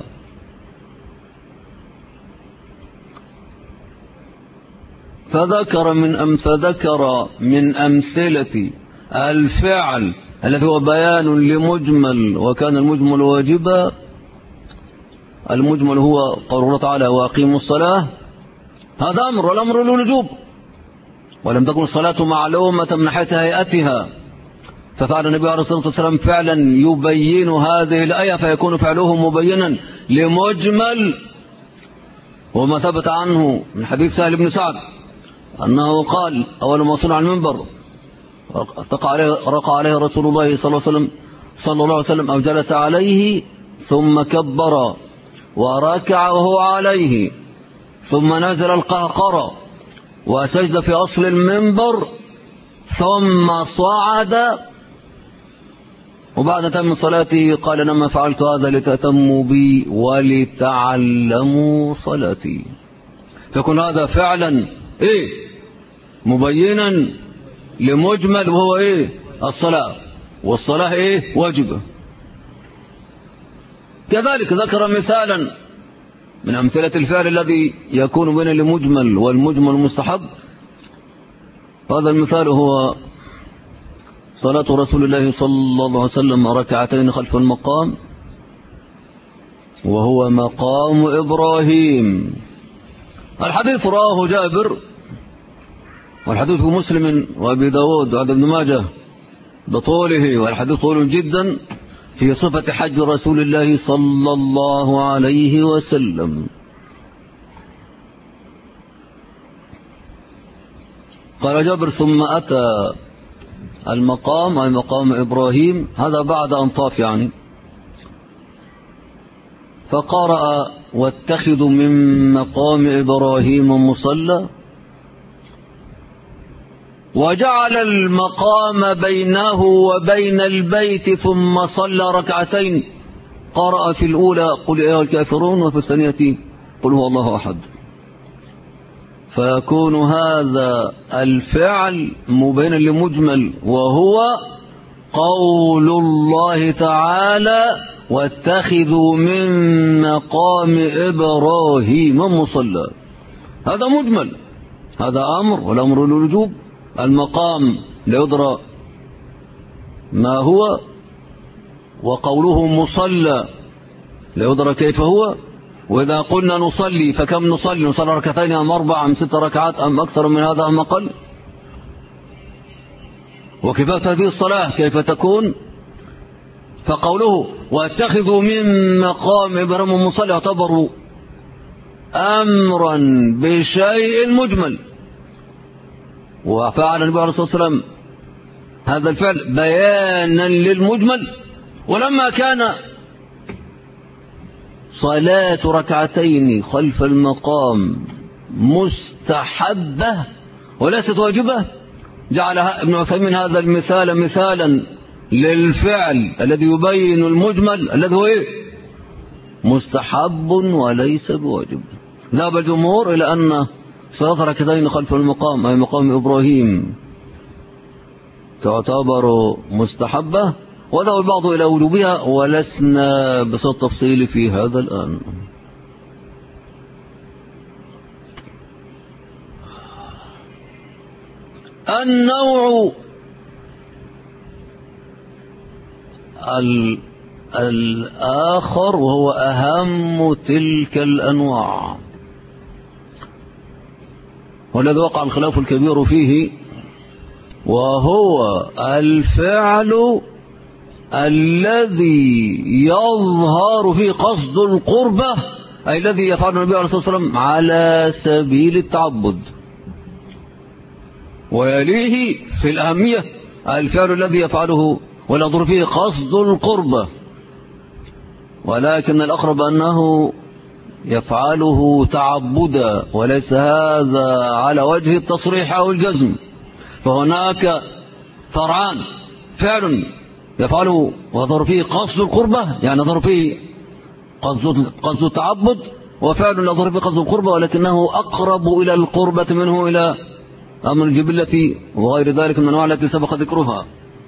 فذكر من أمثلة الفعل الذي هو بيان لمجمل وكان المجمل واجبا. المجمل هو قول الله تعالى وأقيموا الصلاة، هذا أمر، والأمر للوجوب، ولم تكن الصلاة معلومة من ناحية هيئتها، ففعل النبي عليه الصلاة والسلام فعلا يبين هذه الآية، فيكون فعله مبينا لمجمل. وما ثبت عنه من حديث سهل بن سعد أنه قال أول ما صنع المنبر رقى عليه رسول الله صلى الله عليه وسلم أو جلس عليه ثم كبر وركع وهو عليه ثم نزل القهقرة وسجد في أصل المنبر ثم صعد، وبعد تم صلاته قال لما فعلت هذا لتأتموا بي ولتعلموا صلاتي. فيكون هذا فعلا مبينا لمجمل، وهو الصلاة، والصلاة واجبة. كذلك ذكر مثالا من أمثلة الفعل الذي يكون بين المجمل والمجمل مستحب. هذا المثال هو صلاة رسول الله صلى الله عليه وسلم ركعتين خلف المقام، وهو مقام إبراهيم. الحديث رواه جابر، والحديث في مسلم وأبي داود وعبد بن ماجه بطوله، والحديث طول جدا في صفة حج رسول الله صلى الله عليه وسلم. قال جابر ثم أتى المقام أي مقام إبراهيم، هذا بعد أن طاف يعني، فقرأ واتخذوا من مقام إبراهيم مصلى، وجعل المقام بينه وبين البيت ثم صلى ركعتين، قرأ في الأولى قل يا أيها الكافرون وفي الثانية قل هو الله أحد. فيكون هذا الفعل مبينا لمجمل، وهو قول الله تعالى واتخذوا من مقام إبراهيم مصلى. هذا مجمل، هذا أمر، والأمر للوجوب. المقام لا يدرى ما هو، وقوله مصلى لا يدرى كيف هو. وإذا قلنا نصلي فكم نصلي؟ نصلي ركعتين أم 4 أم 6 ركعات أم أكثر من هذا أم أقل؟ وكيفية هذه الصلاة كيف تكون؟ فقوله واتخذوا من مقام إبراهيم مصلى يعتبر أمرا بشيء مجمل، وفعل النبي عليه الصلاة والسلام هذا الفعل بيانا للمجمل. ولما كان صلاة ركعتين خلف المقام مستحبة وليست واجبة، جعل ابن عثيمين هذا المثال مثالا للفعل الذي يبين المجمل الذي هو مستحب وليس بواجب. ذهب الجمهور إلى أن صلاة ركعتين خلف المقام أي مقام إبراهيم تعتبر مستحبة، وذهب البعض إلى وجوبها، ولسنا بصوت تفصيل في هذا الآن. النوع الآخر وهو أهم تلك الأنواع، والذي وقع الخلاف الكبير فيه، وهو الفعل الذي يظهر فيه قصد القربة، أي الذي يفعله النبي عليه الصلاة والسلام على سبيل التعبد. ويليه في الأهمية الفعل الذي يفعله ولا يظهر فيه قصد القربة، ولكن الأقرب أنه يفعله تعبدا، وليس هذا على وجه التصريح أو الجزم. فهناك فرعان: فعل يفعله ويظهر فيه قصد القربة، يعني يظهر فيه قصد التعبد، وفعل يظهر فيه قصد القربة ولكنه أقرب إلى القربة منه إلى أمر الجبلة وغير ذلك من الأنواع التي سبق ذكرها.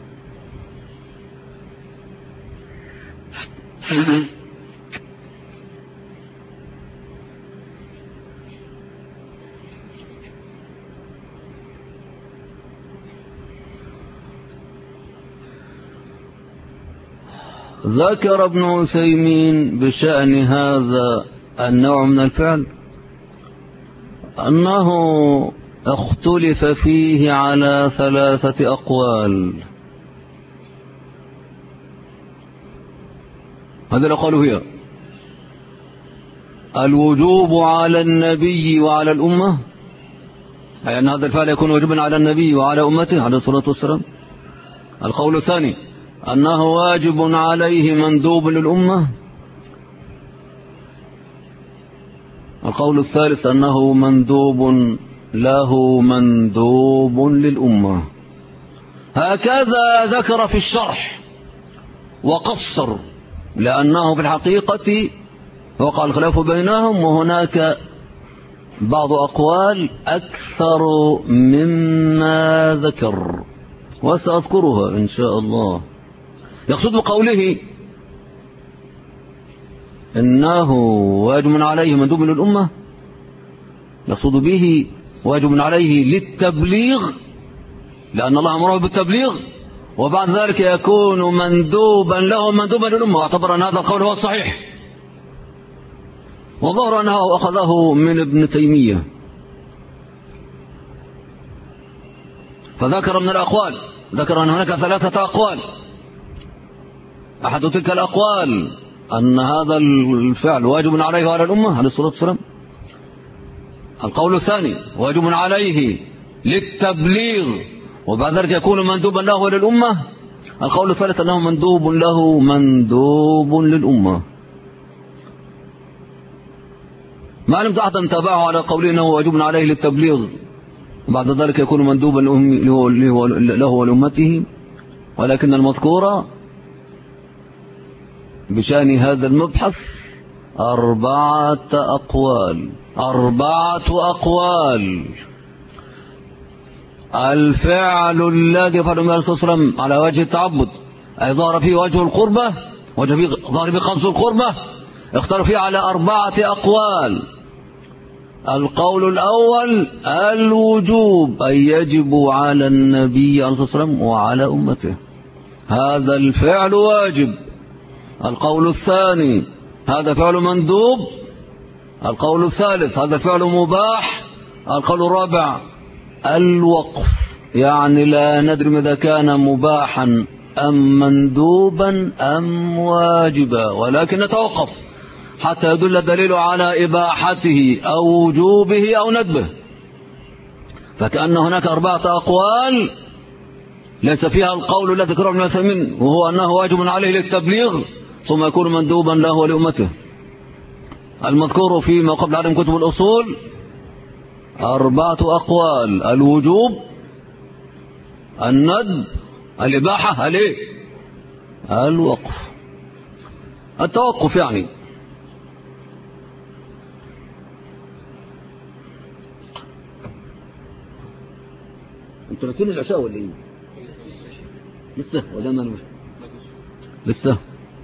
ذكر ابن عثيمين بشأن هذا النوع من الفعل أنه اختلف فيه على 3 أقوال. هذا الأقوال هي الوجوب على النبي وعلى الأمة، أي أن هذا الفعل يكون واجبا على النبي وعلى أمته عليه الصلاة والسلام. القول الثاني أنه واجب عليه مندوب للأمة. القول الثالث أنه مندوب له مندوب للأمة. هكذا ذكر في الشرح وقصر، لأنه في الحقيقة وقع الخلاف بينهم، وهناك بعض أقوال أكثر مما ذكر وسأذكرها إن شاء الله. يقصد بقوله إنه واجب عليه مندوب للأمة، يقصد به واجب عليه للتبليغ، لأن الله أمره بالتبليغ، وبعد ذلك يكون مندوبا له مندوبا للأمة. واعتبر أن هذا القول هو الصحيح، وظهر أنه أخذه من ابن تيمية. فذكر من الأقوال، ذكر أن هناك 3 أقوال. أحد تلك الأقوال أن هذا الفعل واجب عليه وعلى الأمة عليه الصلاة والسلام. القول الثاني واجب عليه للتبليغ، وبعد ذلك يكون مندوبا له وللأمة. القول الثالث أنه مندوب له مندوب للأمة. ما علمت أحدا تابعه على قوله أنه واجب عليه للتبليغ وبعد ذلك يكون مندوبا له ولأمته، ولكن المذكور بشأن هذا المبحث 4 أقوال. 4 أقوال. الفعل الذي فعله النبي صلى الله عليه وسلم على وجه التعبد، أي ظهر فيه وجه القربة، ظهر فيه قصد القربة، اختار فيه على 4 أقوال. القول الأول الوجوب، أي يجب على النبي عليه الصلاة والسلام وعلى أمته، هذا الفعل واجب. القول الثاني هذا فعل مندوب. القول الثالث هذا فعل مباح. القول الرابع الوقف، يعني لا ندري إذا كان مباحا أم مندوبا أم واجبا، ولكن نتوقف حتى يدل الدليل على إباحته أو وجوبه أو ندبه. فكأن هناك 4 أقوال ليس فيها القول الذي ذكره ابن عثيمين، وهو أنه واجب عليه للتبليغ ثم يكون مندوبا له ولأمته. المذكور فيما قبل علم كتب الأصول 4 أقوال: الوجوب، الندب، الإباحة، الوقف. التوقف يعني انتوا ناسين العشاء ولا ايه؟ لسه ولا ما لسه؟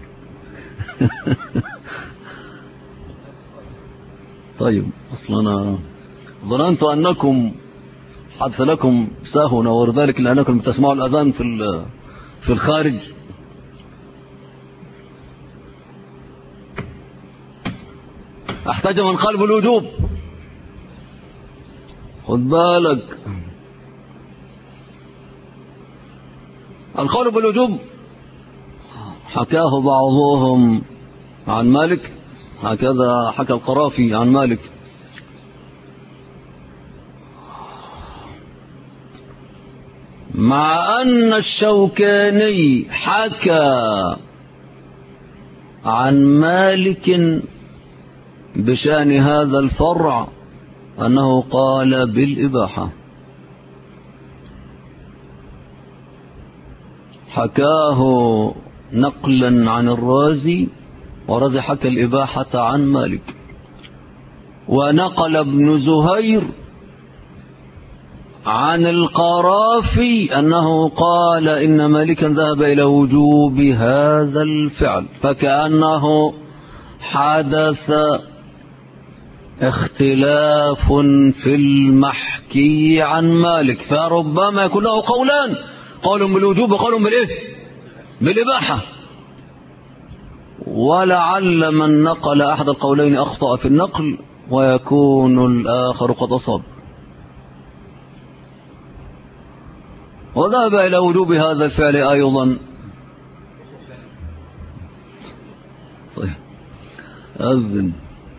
طيب، اصلا انا ظننت انكم حدث لكم سهو او ذلك لانكم تسمعوا الاذان في الخارج. احتاج من قلب الوجوب، خد بالك. القول بالوجوب حكاه بعضهم عن مالك، هكذا حكى القرافي عن مالك. مع أن الشوكاني حكى عن مالك بشأن هذا الفرع أنه قال بالإباحة، حكاه نقلا عن الرازي، والرازي حكى الإباحة عن مالك. ونقل ابن زهير عن القرافي أنه قال إن مالكا ذهب إلى وجوب هذا الفعل، فكأنه حدث اختلاف في المحكي عن مالك، فربما يكون له قولان: قول بالوجوب وقول بالإباحة. ولعل من نقل أحد القولين أخطأ في النقل ويكون الآخر قد أصاب. وذهب إلى وجوب هذا الفعل أيضا أذن.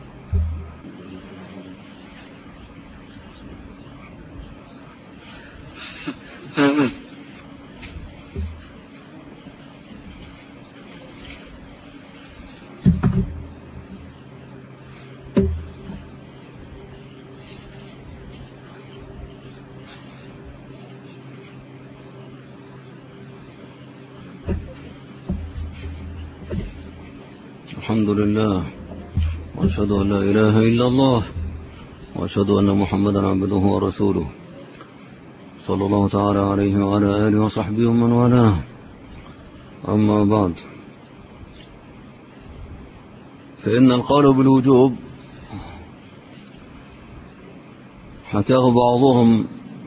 الحمد لله، وأشهد أن لا إله إلا الله، وأشهد أن محمدا عبده ورسوله، صلى الله تعالى عليه وعلى آله وصحبه ومن والاه. أما بعد، فإن القول بالوجوب حكاه بعضهم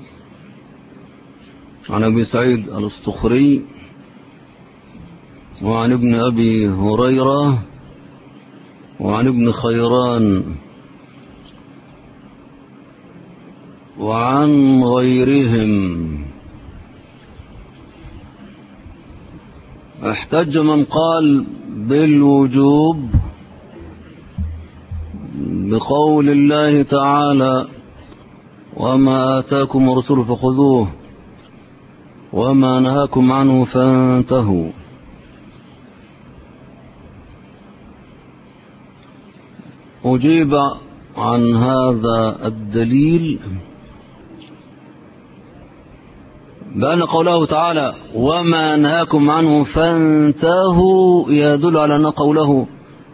عن أبي سعيد الأسطخري وعن ابن أبي هريرة وعن ابن خيران وعن غيرهم. احتج من قال بالوجوب بقول الله تعالى: وما آتاكم الرسول فخذوه وما نهاكم عنه فانتهوا. أجيب عن هذا الدليل بأن قوله تعالى: وما نهاكم عنه فانتهوا يدل على أن قوله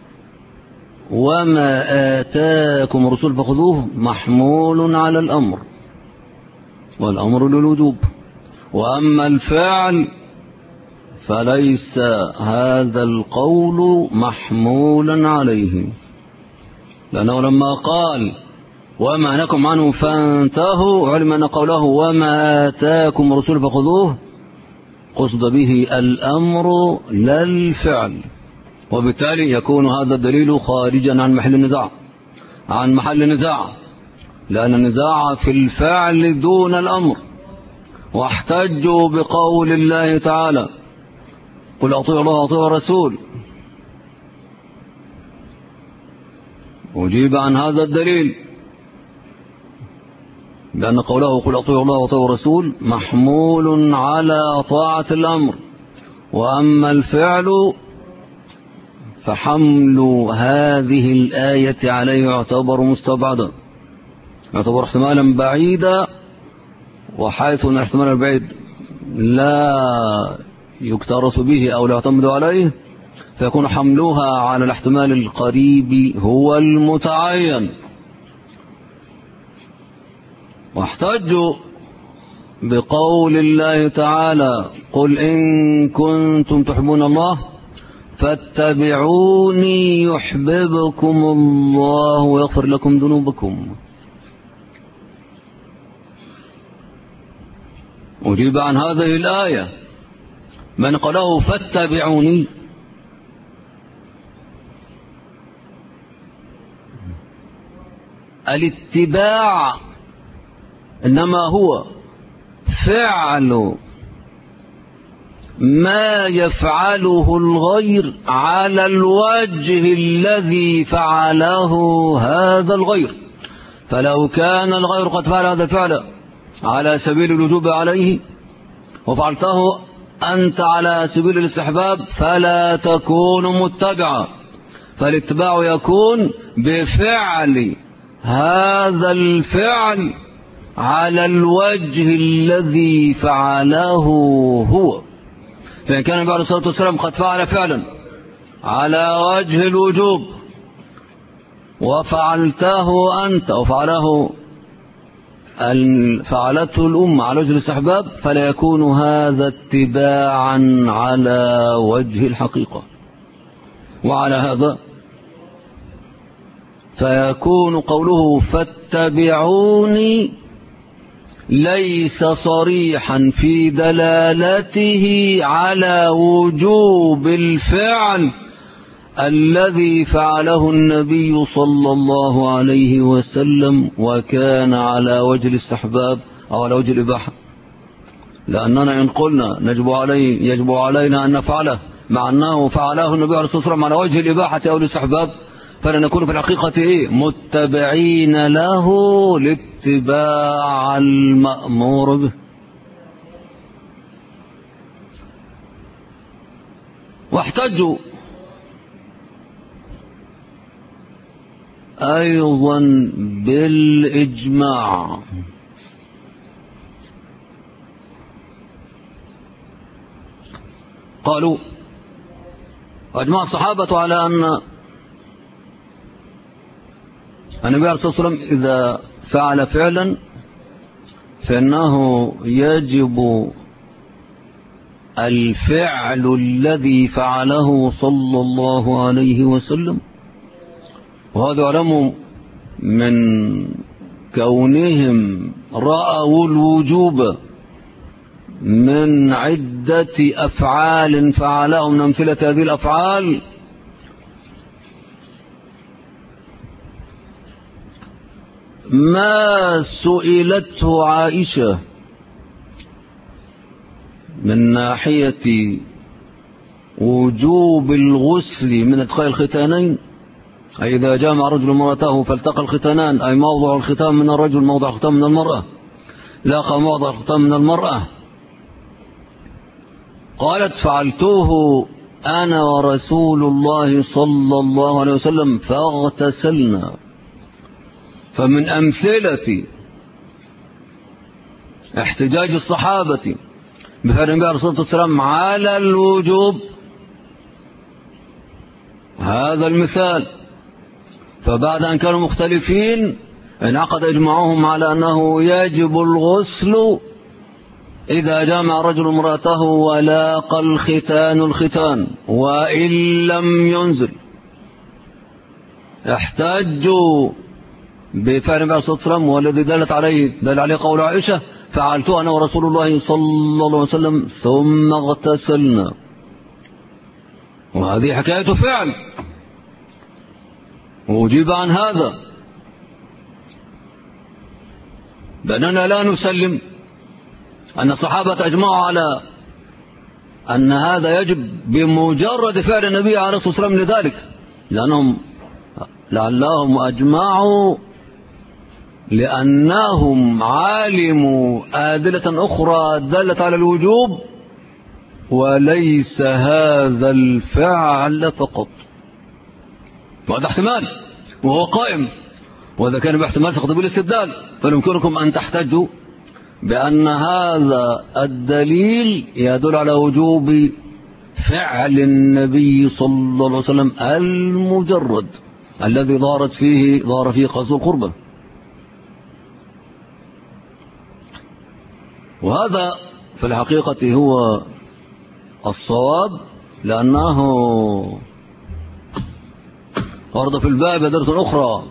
وما آتاكم الرسول فخذوه محمول على الأمر، والأمر للوجوب. وأما الفعل فليس هذا القول محمولا عليه، لأنه لما قال وما نهاكم عنه فانتهوا علم أن قوله وما آتاكم الرسول فخذوه قصد به الأمر لا الفعل، وبالتالي يكون هذا الدليل خارجا عن محل النزاع، لأن النزاع في الفعل دون الأمر. واحتجوا بقول الله تعالى: قل أطيعوا الله وأطيعوا الرسول. أجيب عن هذا الدليل بأن قوله قل أطيعوا الله وأطيعوا الرسول محمول على طاعة الأمر، وأما الفعل فحمل هذه الآية عليه يعتبر مستبعدا، يعتبر احتمالا بعيدا، وحيث أن الاحتمال البعيد لا يكترث به أو لا يعتمد عليه، فيكون حملها على الاحتمال القريب هو المتعين. واحتجوا بقول الله تعالى: قل إن كنتم تحبون الله فاتبعوني يحببكم الله ويغفر لكم ذنوبكم. أجيب عن هذه الآية من قاله فاتبعوني، الاتباع إنما هو فعل ما يفعله الغير على الوجه الذي فعله هذا الغير. فلو كان الغير قد فعل هذا الفعل على سبيل الوجوب عليه وفعلته أنت على سبيل الاستحباب فلا تكون متبعا، فالاتباع يكون بفعل هذا الفعل على الوجه الذي فعله هو. فإن كان النبي عليه الصلاة والسلام قد فعل فعلا على وجه الوجوب وفعلته أنت فعلته الأمة على وجه الاستحباب، فلا يكون هذا اتباعا على وجه الحقيقة. وعلى هذا فيكون قوله فاتبعوني ليس صريحا في دلالته على وجوب الفعل الذي فعله النبي صلى الله عليه وسلم وكان على وجه الاستحباب أو على وجه الإباحة، لأننا إن قلنا يجب علينا أن نفعله مع أنه فعله النبي عليه الصلاة والسلام على وجه الإباحة أو الاستحباب، فلنكون في الحقيقة إيه؟ متبعين له لاتباع المأمور به. واحتجوا أيضا بالإجماع. قالوا أجمع الصحابة على أن النبي عليه الصلاة والسلام إذا فعل فعلا فإنه يجب الفعل الذي فعله صلى الله عليه وسلم. وهذا علم من كونهم رأوا الوجوب من عدة أفعال فعلها. من أمثلة هذه الأفعال ما سئلته عائشة من ناحية وجوب الغسل من ادخال الختانين، أي إذا جامع رجل امرأته فالتقى الختانان، أي موضع الختان من الرجل موضع الختان من المرأة، لاقى موضع الختان من المرأة. قالت فعلته أنا ورسول الله صلى الله عليه وسلم فاغتسلنا. فمن أمثلة احتجاج الصحابة بفعل النبي عليه الصلاة والسلام على الوجوب هذا المثال. فبعد أن كانوا مختلفين انعقد إجماعهم على أنه يجب الغسل إذا جامع رجل امرأته ولاقى الختان وإن لم ينزل. احتجوا بفعل النبي عليه الصلاة والسلام والذي دل عليه قول عائشة فعلت أنا ورسول الله صلى الله عليه وسلم ثم اغتسلنا. وهذه حكاية فعل وأجيب عن هذا بأننا لا نسلم أن الصحابة أجمعوا على أن هذا يجب بمجرد فعل النبي عليه الصلاة والسلام لذلك، لعلهم أجمعوا لأنهم علموا أدلة أخرى دلت على الوجوب وليس هذا الفعل فقط. وهذا احتمال وهو قائم، وإذا كان باحتمال سقط بالاستدلال فيمكنكم أن تحتجوا بأن هذا الدليل يدل على وجوب فعل النبي صلى الله عليه وسلم المجرد الذي ظهر فيه قصد القربة. وهذا في الحقيقة هو الصواب، لأنه ورد في الباب أدلة أخرى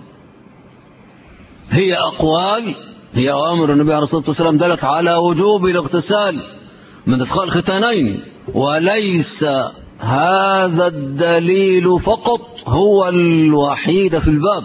هي أقوال، هي أوامر النبي عليه الصلاة والسلام دلت على وجوب الاغتسال من ادخال الختانين، وليس هذا الدليل فقط هو الوحيد في الباب.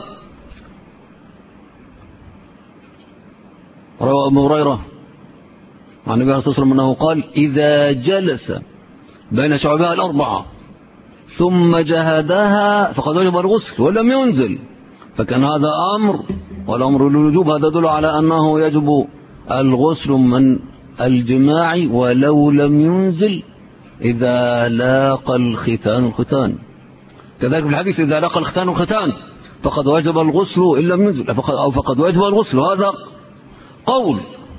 روى أبو هريرة عن النبي عليه الصلاة والسلام أنه قال إذا جلس بين شعبها الأربعة ثم جهدها فقد وجب الغسل ولم ينزل. فكان هذا أمر، والأمر للوجوب هذا يدل على أنه يجب الغسل من الجماع ولو لم ينزل إذا لاقى الختان. كذلك في الحديث إذا لاقى الختان فقد وجب الغسل إن لم ينزل، أو فقد وجب الغسل. هذا قول،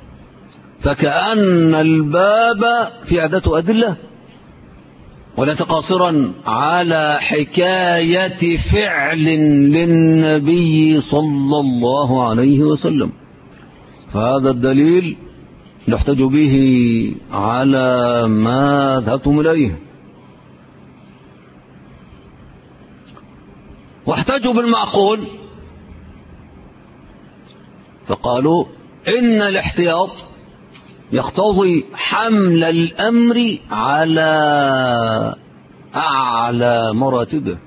فكأن الباب في عدة أدلة وليس قاصرا على حكاية فعل للنبي صلى الله عليه وسلم. فهذا الدليل نحتج به على ما ذهبتم إليه. واحتجوا بالمعقول فقالوا إن الاحتياط يقتضي حمل الأمر على أعلى مراتبه،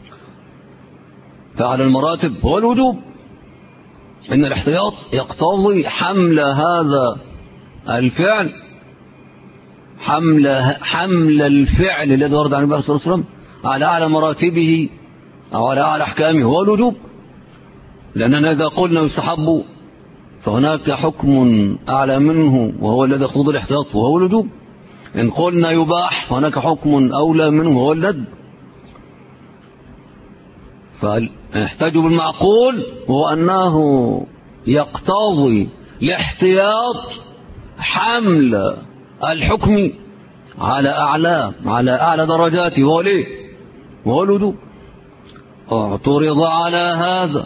فعلى المراتب هو الوجوب. إن الاحتياط يقتضي حمل هذا الفعل، حمل الفعل الذي ورد عن النبي صلى الله عليه وسلم على أعلى مراتبه أو على أعلى أحكامه هو الوجوب، لأننا إذا قلنا يستحب فهناك حكم أعلى منه وهو الذي يقتضي الاحتياط وهو الوجوب. إن قلنا يباح فهناك حكم أولى منه وهو الندب. فاحتاج بالمعقول وهو أنه يقتضي الاحتياط حمل الحكم على أعلى درجاته وهو ليه وهو الوجوب. اعترض على هذا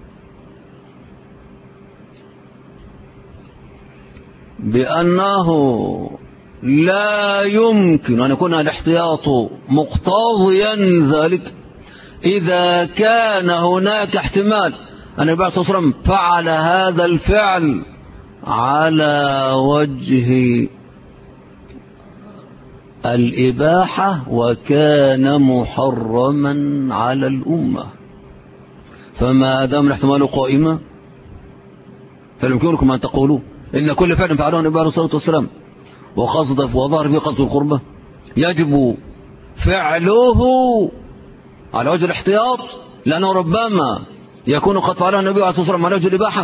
بأنه لا يمكن أن يكون الاحتياط مقتضيا ذلك إذا كان هناك احتمال أن النبي صلى الله عليه وسلم فعل هذا الفعل على وجه الإباحة وكان محرما على الأمة. فما دام الاحتمال قائما فيمكنكم أن تقولوا إن كل فعل فعله النبي عليه الصلاة والسلام وظهر به قصد القربة يجب فعله على وجه الاحتياط، لأنه ربما يكون قد فعله النبي عليه الصلاة والسلام على وجه الإباحة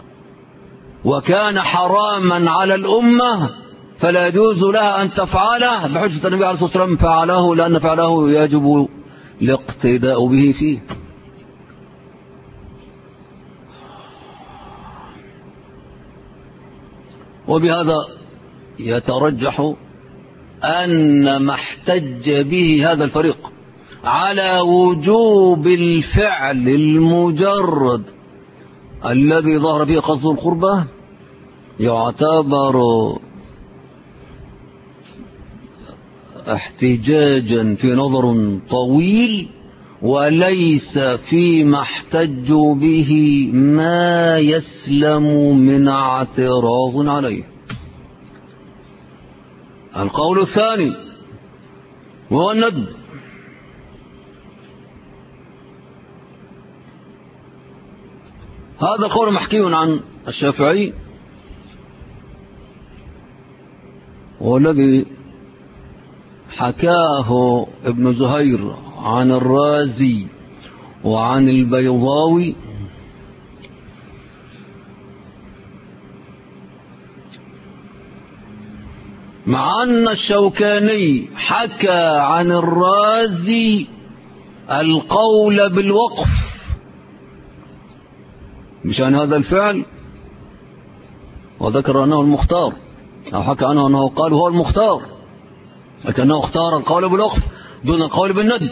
وكان حراما على الأمة فلا يجوز لها أن تفعله بحجة النبي عليه الصلاة والسلام فعله، لأن فعله يجب الاقتداء به فيه. وبهذا يترجح أن ما احتج به هذا الفريق على وجوب الفعل المجرد الذي ظهر فيه قصد القربة يعتبر احتجاجا في نظر طويل، وليس فيما احتجوا به ما يسلم من اعتراض عليه. القول الثاني وهو الندب. هذا القول محكي عن الشافعي والذي حكاه ابن زهير عن الرازي وعن البيضاوي مع أن الشوكاني حكى عن الرازي القول بالوقف بشأن هذا الفعل وذكر أنه المختار، أو حكى عنه أنه قال هو المختار، لكنه اختار القول بالوقف دون القول بالندب.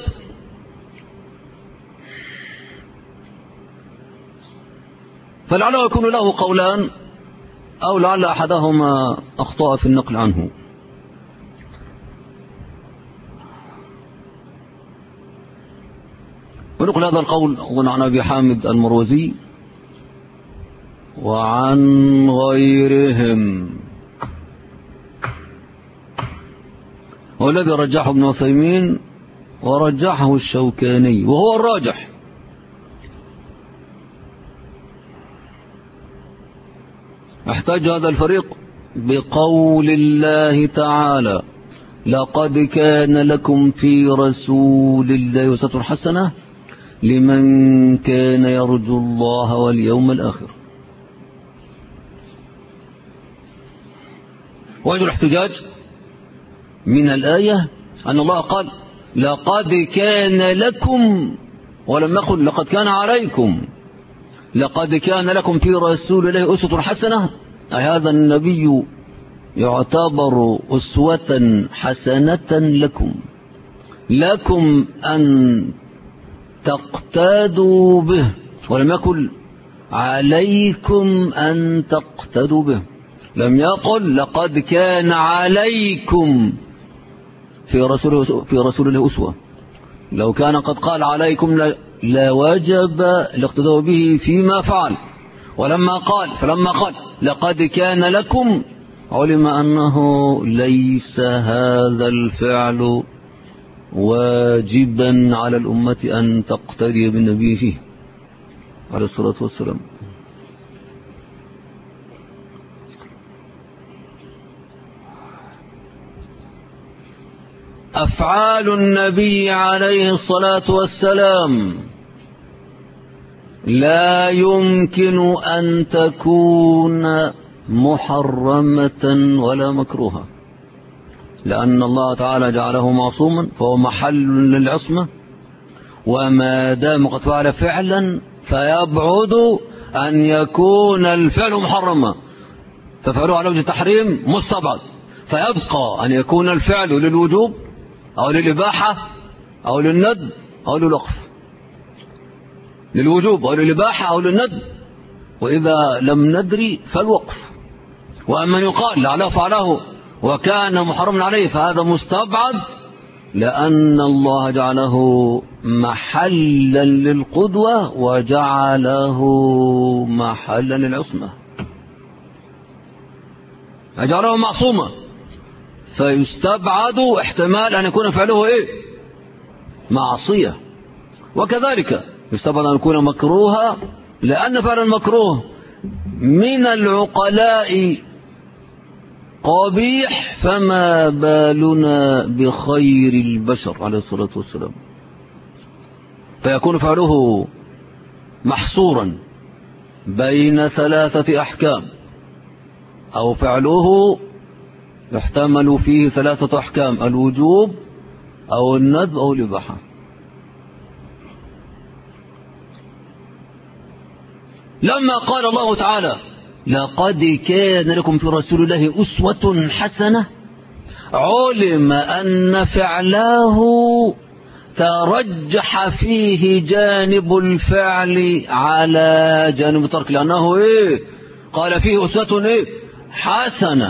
فلعله يكون له قولان أو لعل أحدهما أخطأ في النقل عنه. ونقل هذا القول عن أبي حامد المروزي وعن غيرهم، والذي رجحه ابن عثيمين ورجحه الشوكاني وهو الراجح. احتج هذا الفريق بقول الله تعالى لقد كان لكم في رسول الله أسوة حسنة لمن كان يرجو الله واليوم الآخر. وجه الاحتجاج من الآية أن الله قال لقد كان لكم ولم يقل لقد كان عليكم. لقد كان لكم في رسول الله أسوة حسنة، أي هذا النبي يعتبر أسوة حسنة لكم أن تقتدوا به، ولم يقل عليكم أن تقتدوا به. لم يقل لقد كان عليكم في رسول الله أسوة. لو كان قد قال عليكم لوجب الاقتداء به فيما فعل، فلما قال لقد كان لكم علم أنه ليس هذا الفعل واجبا على الأمة أن تقتدي بالنبي فيه عليه الصلاة والسلام. أفعال النبي عليه الصلاة والسلام لا يمكن أن تكون محرمة ولا مكروهة، لأن الله تعالى جعله معصوما فهو محل للعصمة، وما دام قد فعل فعلا فيبعد أن يكون الفعل محرما، ففعله على وجه التحريم مستبعد، فيبقى أن يكون الفعل للوجوب أو للإباحة أو للندب أو للوقف، للوجوب أو للإباحة أو للندب، وإذا لم ندري فالوقف. وأما يقال لعله فعله وكان محرما عليه فهذا مستبعد، لأن الله جعله محلا للقدوة وجعله محلا للعصمة، جعله معصوما، فيستبعد احتمال أن يكون فعله معصية. وكذلك يستبعد أن يكون مكروها، لأن فعل المكروه من العقلاء قبيح، فما بالنا بخير البشر عليه الصلاة والسلام. فيكون فعله محصورا بين 3 أحكام، أو فعله يحتمل فيه 3 أحكام: الوجوب أو الندب أو الإباحة. لما قال الله تعالى: لقد كان لكم في رسول الله أسوة حسنة، علم أن فعله ترجح فيه جانب الفعل على جانب الترك، لأنه قال فيه أسوة حسنة،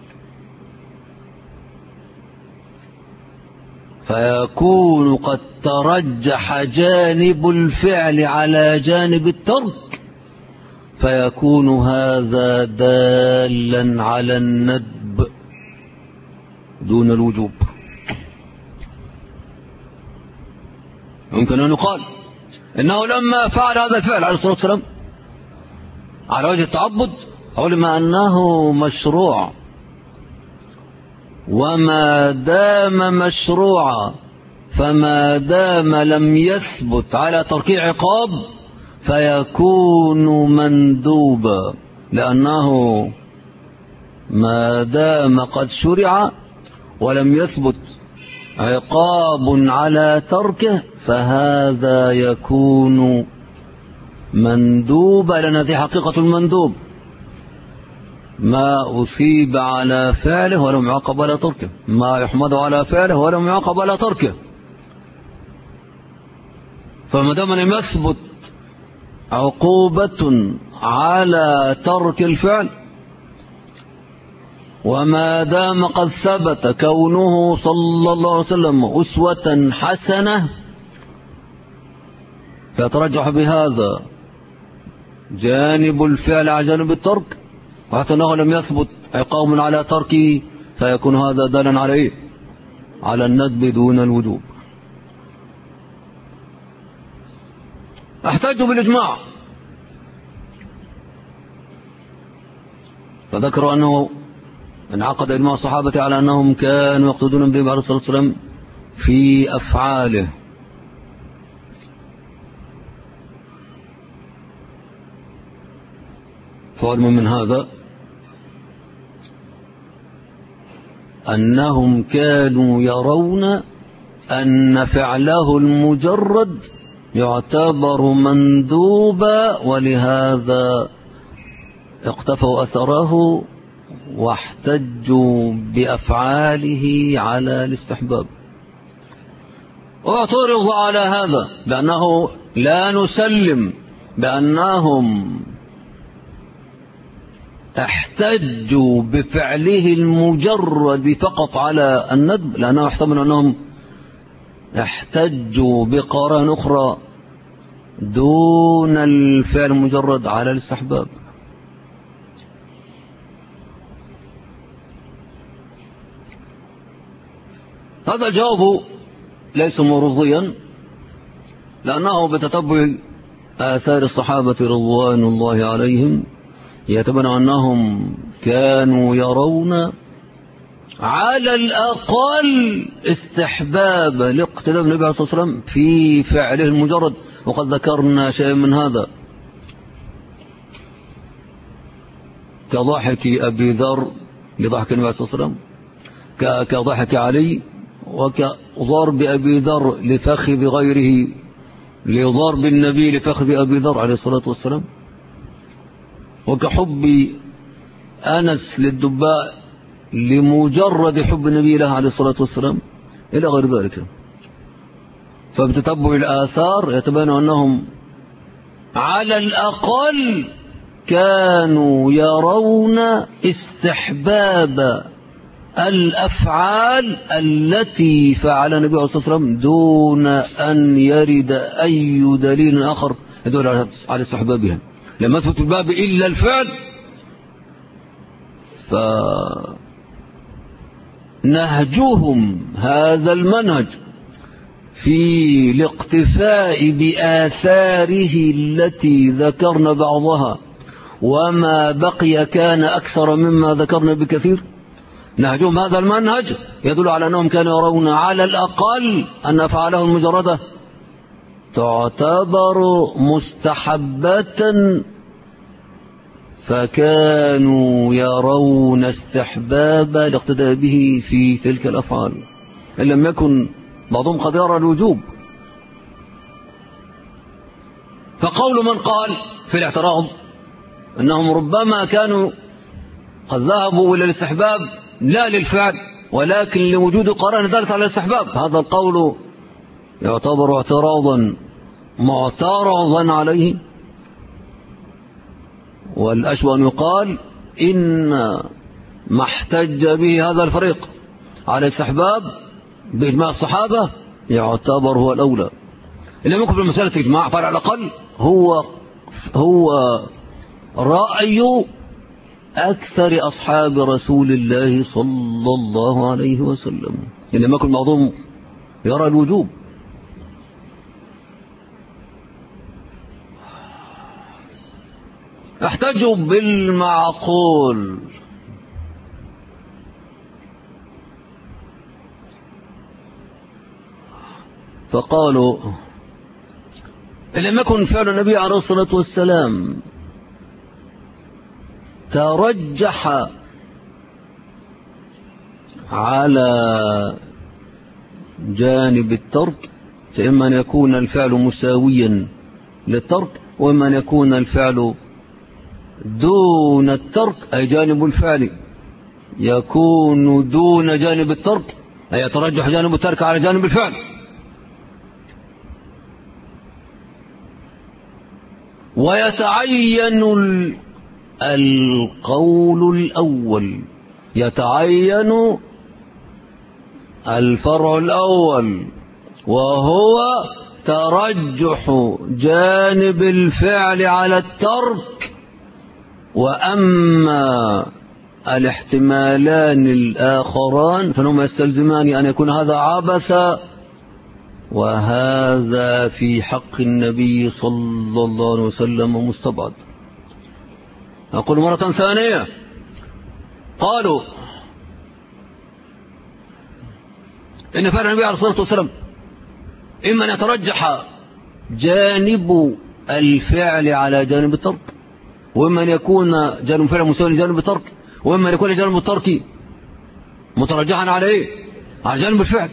فيكون قد ترجح جانب الفعل على جانب الترك، فيكون هذا دالا على الندب دون الوجوب. يمكن أن يقال إنه لما فعل هذا الفعل عليه الصلاة والسلام على وجه التعبد علم أنه مشروع، وما دام مشروعا فما دام لم يثبت على تركه عقاب فيكون مندوبا، لأنه ما دام قد شرع ولم يثبت عقاب على تركه فهذا يكون مندوبا، لأن هذه حقيقة المندوب: ما أصيب على فعله ولم يعاقب على تركه، ما يحمد على فعله ولم يعاقب على تركه. فما دام لم يثبت عقوبة على ترك الفعل، وما دام قد ثبت كونه صلى الله عليه وسلم أسوة حسنة، فيترجح بهذا جانب الفعل على جانب الترك، وحتى أنه لم يثبت عقاب على تركه فيكون هذا دالا على على الندب دون الوجوب. احتجوا بالإجماع، فذكروا أنه انعقد إجماع الصحابة على أنهم كانوا يقتدون به عليه الصلاة والسلام في أفعاله. فعلم من هذا أنهم كانوا يرون أن فعله المجرد يعتبر مندوبا، ولهذا اقتفوا أثره واحتجوا بأفعاله على الاستحباب. واعترض على هذا بأنه لا نسلم بأنهم احتجوا بفعله المجرد فقط على الندب، لأنه يحتمل أنهم احتجوا بقرائن أخرى دون الفعل المجرد على الاستحباب. هذا الجواب ليس مرضيا، لأنه بتتبع آثار الصحابة رضوان الله عليهم يتبين أنهم كانوا يرون على الأقل استحباب الاقتداء بالنبي عليه الصلاة والسلام في فعله المجرد، وقد ذكرنا شيء من هذا كضحك أبي ذر لضحك النبي صلى الله عليه وسلم، كضحك علي، وكضرب أبي ذر لفخذ غيره، لضرب النبي لفخذ أبي ذر عليه الصلاة والسلام، وكحب أنس للدباء لمجرد حب النبي له عليه الصلاة والسلام، إلى غير ذلك. فبتتبع الآثار يتبين أنهم على الأقل كانوا يرون استحباب الأفعال التي فعل النبي عليه الصلاة والسلام دون أن يرد أي دليل آخر يدل على استحبابها. لم يثبت في الباب إلا الفعل، فنهجهم هذا المنهج في الاقتفاء بآثاره التي ذكرنا بعضها وما بقي كان أكثر مما ذكرنا بكثير، نهجهم هذا المنهج يدل على أنهم كانوا يرون على الأقل أن أفعاله المجردة تعتبر مستحبة، فكانوا يرون استحباب الاقتداء به في تلك الأفعال، إن لم يكن بعضهم قد يرى الوجوب. فقول من قال في الاعتراض أنهم ربما كانوا قد ذهبوا إلى الاستحباب لا للفعل ولكن لوجود قرائن دالة على الاستحباب، هذا القول يعتبر اعتراضا معترضا عليه، والأشبه أن يقال إن ما احتج به هذا الفريق على الاستحباب بإجماع الصحابة يعتبر هو الأولى. إن لم يكن في المسألة إجماع فعلى الأقل هو رأي أكثر أصحاب رسول الله صلى الله عليه وسلم، إن لم يكن بعضهم يرى الوجوب. احتجوا بالمعقول، فقالوا إن لم يكن فعل النبي عليه الصلاة والسلام ترجح على جانب الترك، فإما أن يكون الفعل مساويا للترك، وإما أن يكون الفعل دون الترك، أي جانب الفعل يكون دون جانب الترك، أي يترجح جانب الترك على جانب الفعل. ويتعين القول الأول، يتعين الفرع الأول، وهو ترجح جانب الفعل على الترك. وأما الاحتمالان الآخران فهما يستلزمان أن يكون هذا عبثا وهذا في حق النبي صلى الله عليه وسلم مستبعد. أقول مرة ثانية، قالوا إن فعل النبي عليه الصلاة والسلام إما أن يترجح جانب الفعل على جانب الترك، وإما أن يكون جانب الفعل مساوي لجانب الترك، وإما أن يكون جانب الترك مترجحا على إيه؟ على جانب الفعل.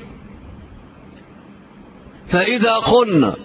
فإذا قلنا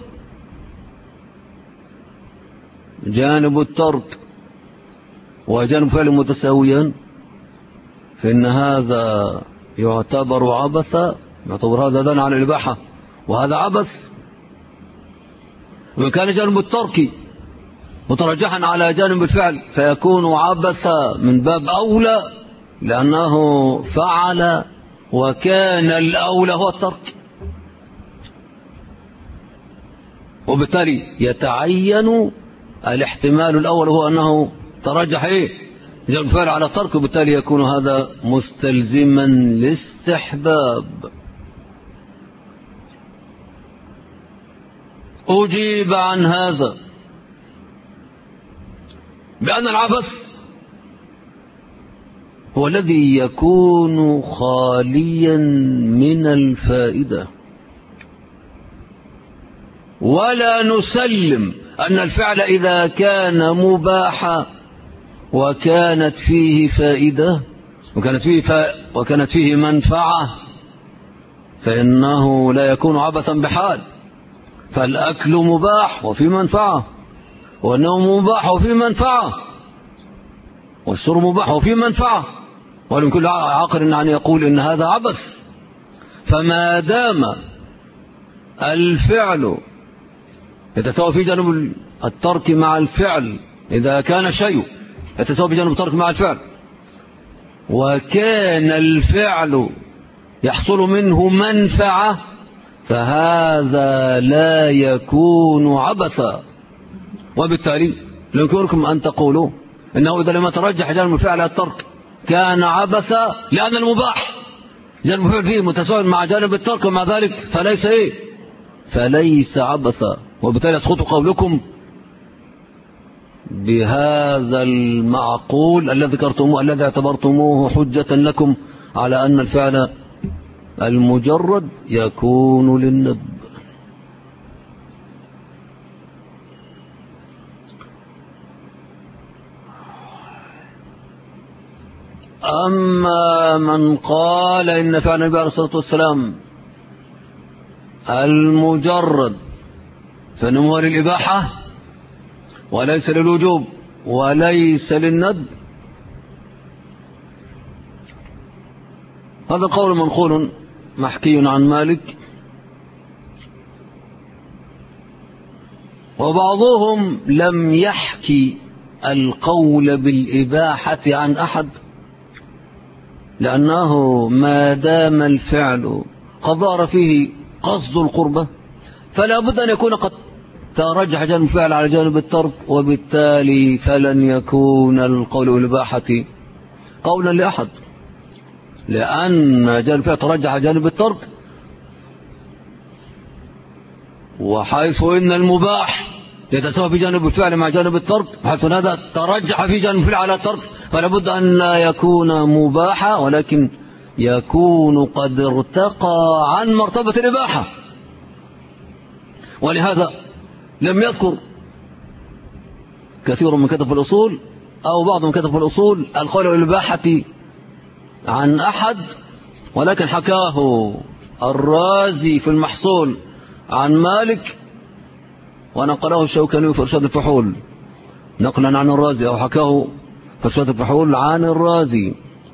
جانب الترك وجانب الفعل متساويا فإن هذا يعتبر عبثا، يعتبر هذا دل على الإباحة وهذا عبث. وإن كان جانب الترك مترجحا على جانب الفعل فيكون عبثا من باب أولى، لأنه فعل وكان الأولى هو الترك. وبالتالي يتعين الاحتمال الأول هو أنه ترجح جانب الفعل على الترك، وبالتالي يكون هذا مستلزما للاستحباب. أجيب عن هذا بأن العبث هو الذي يكون خاليا من الفائدة، ولا نسلم أن الفعل إذا كان مباحا وكانت فيه فائدة وكانت فيه منفعة فإنه لا يكون عبثا بحال. فالأكل مباح وفي منفعة، والنوم مباح وفي منفعة، والشرب مباح وفي منفعة، ولم كل عاقل أن يقول إن هذا عبث. فما دام الفعل يتساوى في جانب الترك مع الفعل، إذا كان شيء يتساوى في جانب الترك مع الفعل وكان الفعل يحصل منه منفعة، فهذا لا يكون عبثا. وبالتالي لا يمكنكم أن تقولوا إنه إذا لم يترجح جانب الفعل على الترك كان عبثا، لأن المباح جانب الفعل فيه متساوي مع جانب الترك، ومع ذلك فليس عبثا. وبالتالي يسقط قولكم بهذا المعقول الذي اعتبرتموه حجة لكم على أن الفعل المجرد يكون للندب. أما من قال إن فعل النبي عليه الصلاة والسلام المجرد فإنه للإباحة وليس للوجوب وليس للندب، هذا القول منقول محكي عن مالك، وبعضهم لم يحكي القول بالإباحة عن أحد، لأنه ما دام الفعل قد ظهر فيه قصد القربة فلا بد أن يكون قد ترجح جانب الفعل على جانب الترك، وبالتالي فلن يكون القول بالإباحة قولا لأحد، لأن جانب الفعل ترجح جانب الترك، وحيث إن المباح يتساوى في جانب الفعل مع جانب الترك، حيث هذا ترجح في جانب الفعل على الترك، فلا بد أن لا يكون مباحا، ولكن يكون قد ارتقى عن مرتبة الإباحة. ولهذا لم يذكر كثير من كتب الأصول أو بعض من كتب الأصول القول بالإباحة عن أحد، ولكن حكاه الرازي في المحصول عن مالك، ونقله الشوكاني في إرشاد الفحول نقلا عن الرازي، أو حكاه في إرشاد الفحول عن الرازي.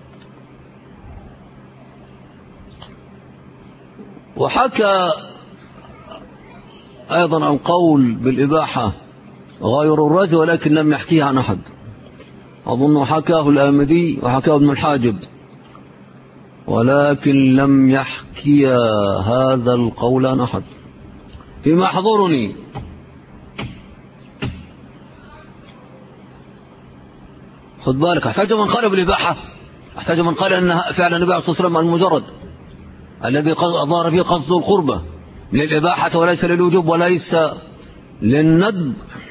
وحكى أيضا القول بالإباحة غير الرازي، ولكن لم يحكيه عن أحد، أظن حكاه الآمدي وحكاه ابن الحاجب، ولكن لم يحكي هذا القول عن أحد. فيما حضرني خذ بالك، احتاج من قال بالإباحة، احتاج من قال أن فعل النبي عليه الصلاة والسلام المجرد الذي ظهر فيه قصد القربة للإباحة وليس للوجوب وليس للندب،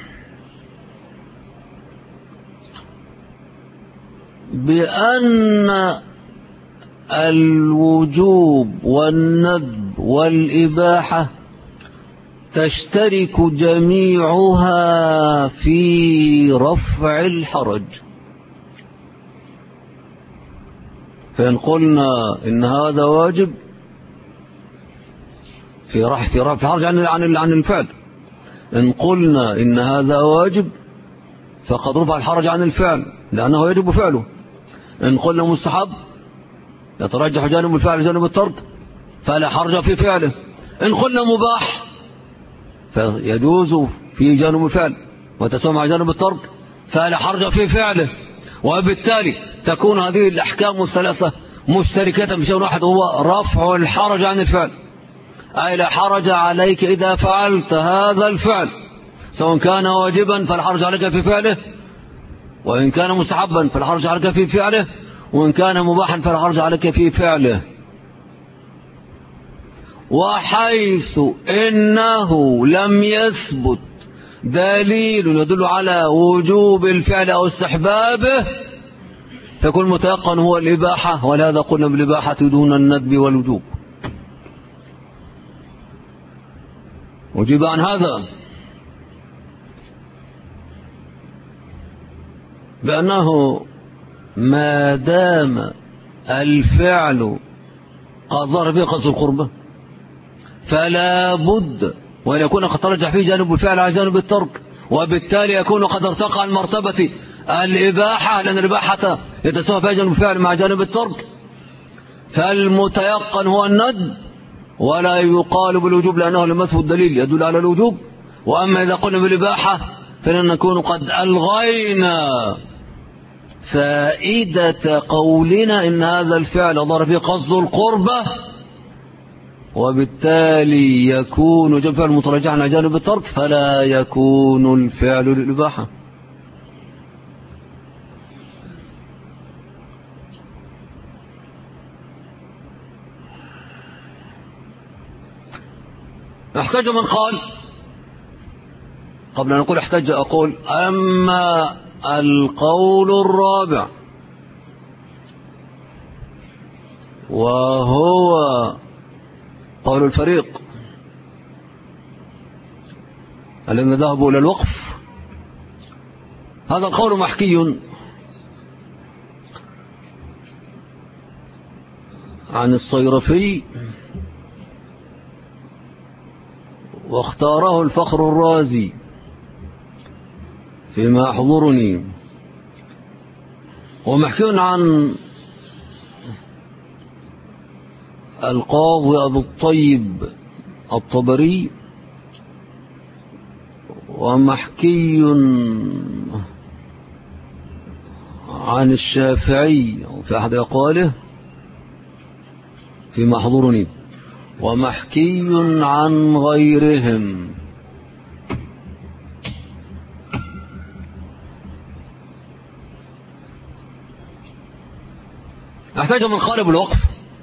بأن الوجوب والندب والإباحة تشترك جميعها في رفع الحرج. فإن قلنا إن هذا واجب في رفع الحرج عن الفعل، إن قلنا إن هذا واجب فقد رفع الحرج عن الفعل لأنه يجب فعله. إن قلنا مستحب يترجح جانب الفعل جانب الترك فلا حرج في فعله. إن قلنا مباح فيجوز في جانب الفعل وتسوى مع جانب الترك فلا حرج في فعله. وبالتالي تكون هذه الأحكام الثلاثة مشتركة بشيء واحد، هو رفع الحرج عن الفعل، أي لا حرج عليك إذا فعلت هذا الفعل، سواء كان واجبا فالحرج عليك في فعله، وإن كان مستحبا فالحرج عليك في فعله، وإن كان مباحا فالحرج عليك في فعله. وحيث إنه لم يثبت دليل يدل على وجوب الفعل أو استحبابه فكل متيقن هو الإباحة، ولهذا قلنا بالإباحة دون الندب والوجوب. أجيب عن هذا بأنه ما دام الفعل قد ظهر فيه قصد القربة فلا بد وأن يكون قد ترجح فيه جانب الفعل على جانب الترك، وبالتالي يكون قد ارتقى عن مرتبة الإباحة، لأن الإباحة يتساوى فيها جانب الفعل مع جانب الترك. فالمتيقن هو الندب ولا يقال بالوجوب لأنه لم يثبت دليل يدل على الوجوب. وأما إذا قلنا بالإباحة فإننا نكون قد ألغينا فائدة قولنا إن هذا الفعل ظهر فيه قصد القربة، وبالتالي يكون جانب الفعل مترجحا على جانب الترك فلا يكون الفعل للإباحة. احتج من قال، قبل أن أقول احتج أقول أما القول الرابع وهو قول الفريق الذين ذهبوا إلى الوقف، هذا القول محكي عن الصيرفي واختاره الفخر الرازي فيما يحضرني، ومحكي عن القاضي أبو الطيب الطبري، ومحكي عن الشافعي في أحد أقواله فيما يحضرني، ومحكي عن غيرهم. احتاج من قالب الوقف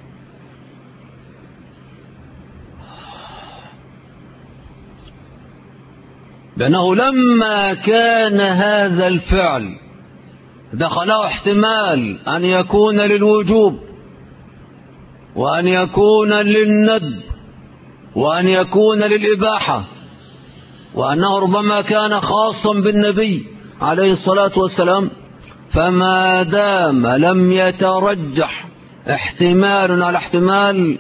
بأنه لما كان هذا الفعل دخله احتمال أن يكون للوجوب وأن يكون للندب وأن يكون للإباحة، وأنه ربما كان خاصا بالنبي عليه الصلاة والسلام، فما دام لم يترجح احتمال على احتمال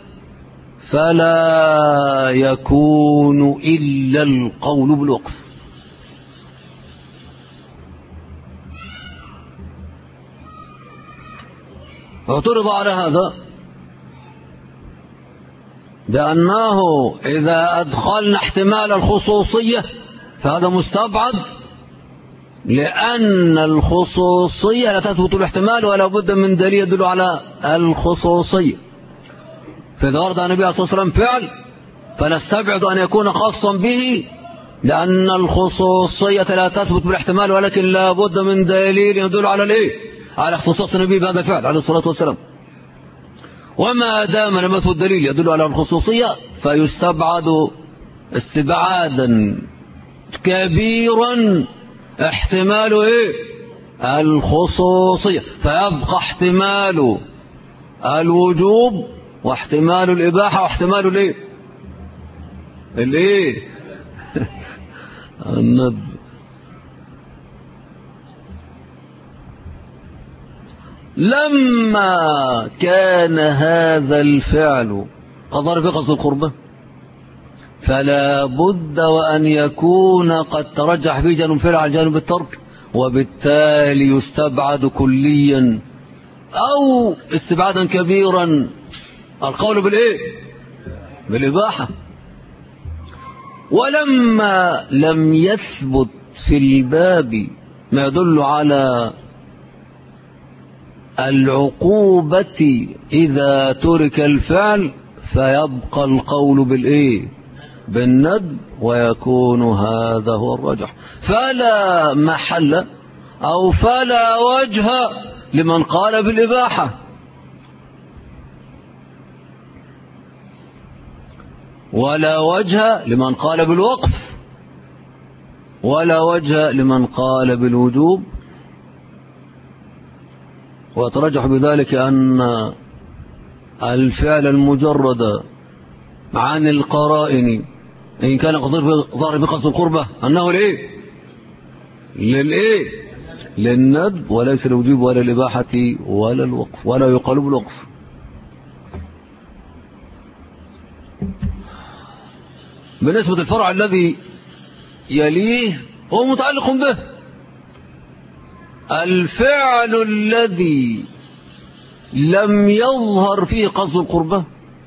فلا يكون إلا القول بالوقف. اعترض على هذا بأنه إذا أدخلنا احتمال الخصوصية فهذا مستبعد، لأن الخصوصية لا تثبت الاحتمال ولا بد من دليل يدل على الخصوصية. فإذا ورد عن النبي عليه الصلاة والسلام فعل فنستبعد أن يكون خاصا به، لأن الخصوصية لا تثبت بالاحتمال ولكن لا بد من دليل يدل على على اختصاص النبي بهذا الفعل عليه الصلاة والسلام. وما دام لم يثبت دليل يدل على الخصوصية فيستبعد استبعادا كبيرا احتمال الخصوصية، فيبقى احتمال الوجوب واحتمال الإباحة واحتمال الندب. لما كان هذا الفعل قد ظهر في قصد القربة فلا بد وأن يكون قد ترجح في جانب الفعل على جانب الترك، وبالتالي يستبعد كليا أو استبعادا كبيرا القول بالإباحة. ولما لم يثبت في الباب ما يدل على العقوبة إذا ترك الفعل فيبقى القول بالندب، ويكون هذا هو الرجح. فلا محل أو فلا وجه لمن قال بالإباحة، ولا وجه لمن قال بالوقف، ولا وجه لمن قال بالوجوب. ويترجح بذلك أن الفعل المجرد عن القرائن إن كان ظاهر بقصد القربة أنه للندب وليس للوجوب ولا الإباحة ولا الوقف، ولا يقال بالوقف. بالنسبة للفرع الذي يليه هو متعلق به. الفعل الذي لم يظهر فيه قصد القربة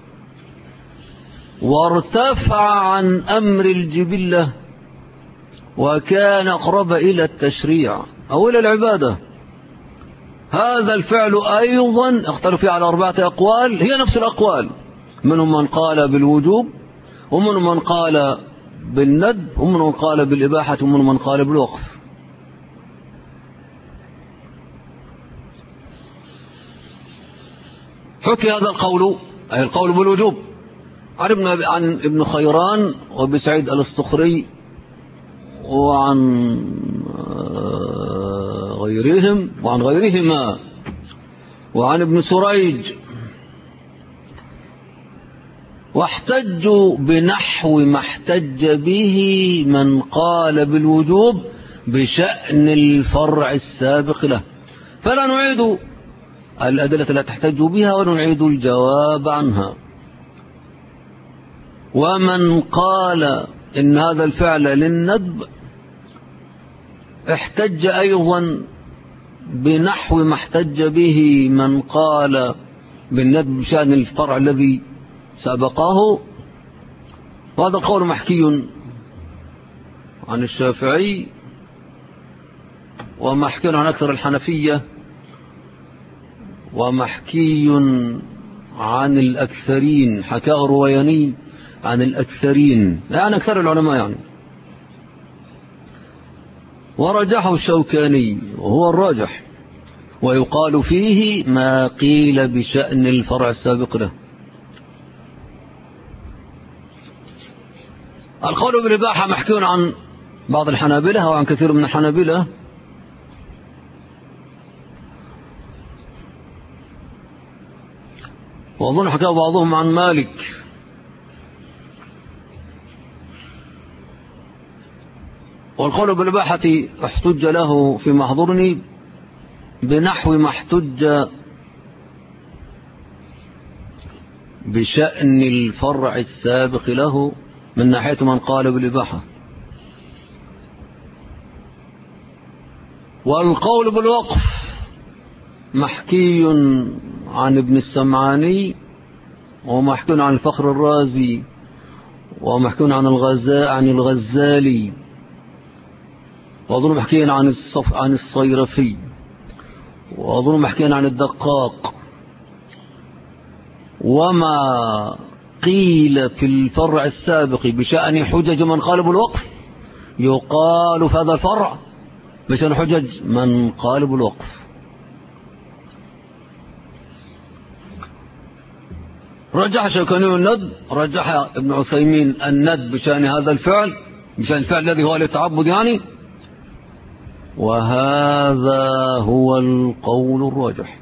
وارتفع عن أمر الجبلة وكان أقرب إلى التشريع أو إلى العبادة، هذا الفعل أيضا اختلف فيه على 4 أقوال، هي نفس الأقوال، منهم من قال بالوجوب، ومنهم من قال بالندب، ومنهم من قال بالإباحة، ومنهم من قال بالوقف. حكي هذا القول، أي القول بالوجوب، عن ابن خيران وابن سعيد الاستخري وعن غيرهما وعن ابن سريج، واحتجوا بنحو ما احتج به من قال بالوجوب بشأن الفرع السابق له، فلا نعيد الأدلة التي احتجوا بها ولا نعيد الجواب عنها. ومن قال إن هذا الفعل للندب احتج أيضا بنحو ما احتج به من قال بالندب بشأن الفرع الذي سبقه، وهذا القول محكي عن الشافعي ومحكي عن أكثر الحنفية ومحكي عن الأكثرين، حكاه روياني عن الأكثرين، يعني أكثر العلماء يعني، ورجحه الشوكاني وهو الراجح، ويقال فيه ما قيل بشأن الفرع السابق له. القول بالإباحة محكي عن بعض الحنابلة وعن كثير من الحنابلة، وأظن حكاه بعضهم عن مالك، والقول بالإباحة احتج له في محضرني بنحو ما احتج بشأن الفرع السابق له من ناحية من قال بالإباحة. والقول بالوقف محكي عن ابن السمعاني ومحكي عن الفخر الرازي ومحكي عن الغزالي، وأظن محكي عن الصيرفي، وأظن محكي عن الدقاق. وما قيل في الفرع السابق بشأن حجج من قال بالوقف يقال في هذا الفرع بشأن حجج من قال بالوقف. رجح شوكاني الند، رجح ابن عثيمين الند بشأن هذا الفعل، بشأن الفعل الذي هو للتعبد يعني، وهذا هو القول الراجح.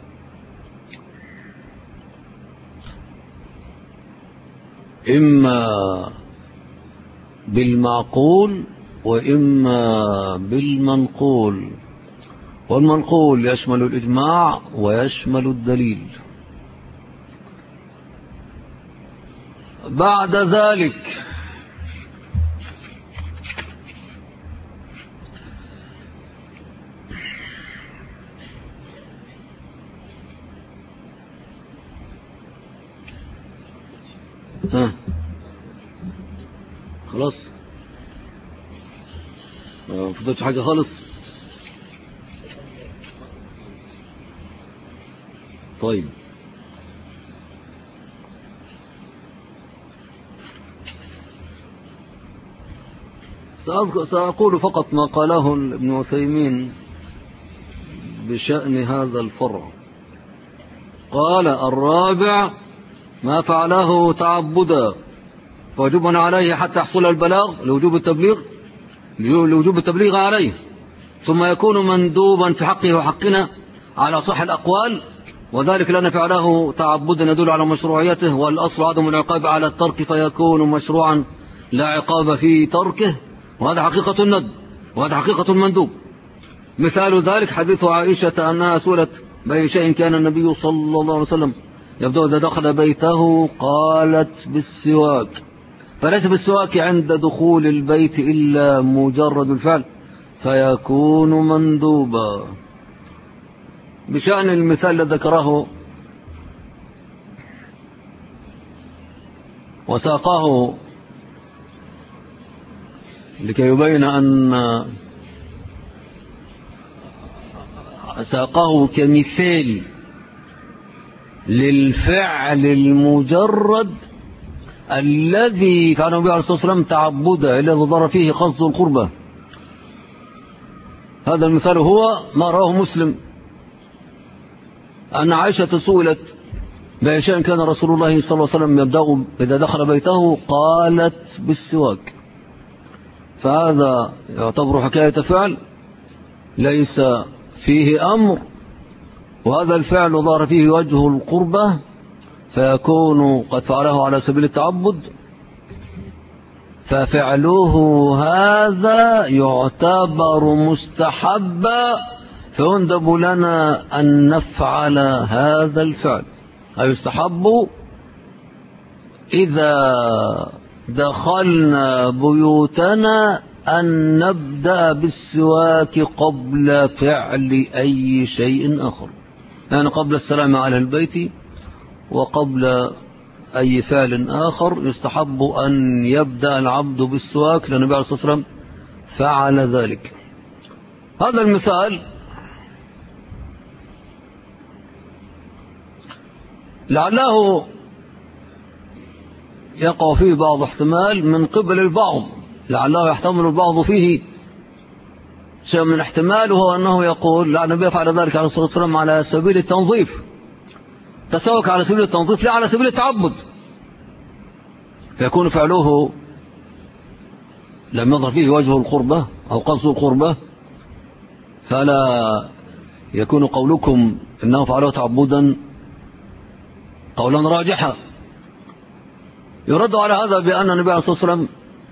إما بالمعقول وإما بالمنقول، والمنقول يشمل الإجماع ويشمل الدليل. بعد ذلك خلاص ما فضلتش حاجة خالص. طيب سأقول فقط ما قاله ابن عثيمين بشأن هذا الفرع. قال: الرابع ما فعله تعبدا فوجب عليه حتى يحصل البلاغ لوجوب التبليغ عليه، ثم يكون مندوبا في حقه وحقنا على صح الأقوال، وذلك لأن فعله تعبدا يدل على مشروعيته، والأصل عدم العقاب على الترك فيكون مشروعا لا عقاب في تركه، وهذا حقيقة الند وهذا حقيقة المندوب. مثال ذلك حديث عائشة أنها سئلت بأي شيء كان النبي صلى الله عليه وسلم يبدأ إذا دخل بيته، قالت بالسواك. فليس بالسواك عند دخول البيت إلا مجرد الفعل فيكون مندوبا. بشأن المثال الذي ذكره وساقه لكي يبين أن ساقه كمثال للفعل المجرد الذي فعل النبي عليه الصلاة والسلام تعبدا الذي ظهر فيه قصد القربة. هذا المثال هو ما رواه مسلم أن عائشة سئلت بأي شيء كان رسول الله صلى الله عليه وسلم يبدأ إذا دخل بيته، قالت بالسواك. فهذا يعتبر حكاية فعل ليس فيه أمر، وهذا الفعل ظهر فيه وجه القربة فيكون قد فعله على سبيل التعبد، ففعله هذا يعتبر مستحبا، فيندب لنا أن نفعل هذا الفعل. أي يستحب إذا دخلنا بيوتنا أن نبدأ بالسواك قبل فعل أي شيء آخر، يعني قبل السلام على البيت وقبل أي فعل آخر يستحب أن يبدأ العبد بالسواك، لأن النبي عليه الصلاة والسلام فعل ذلك. هذا المثال لعله يقع فيه بعض احتمال من قبل البعض، لعله يحتمل البعض فيه شيء من الاحتمال، وهو أنه يقول لا، النبي فعل ذلك عليه الصلاة والسلام على سبيل التنظيف، تسوك على سبيل التنظيف لا على سبيل التعبد، فيكون فعله لم يظهر فيه وجه القربة أو قصد القربة، فلا يكون قولكم إنه فعله تعبدا قولا راجحا. يرد على هذا بأن النبي عليه الصلاة والسلام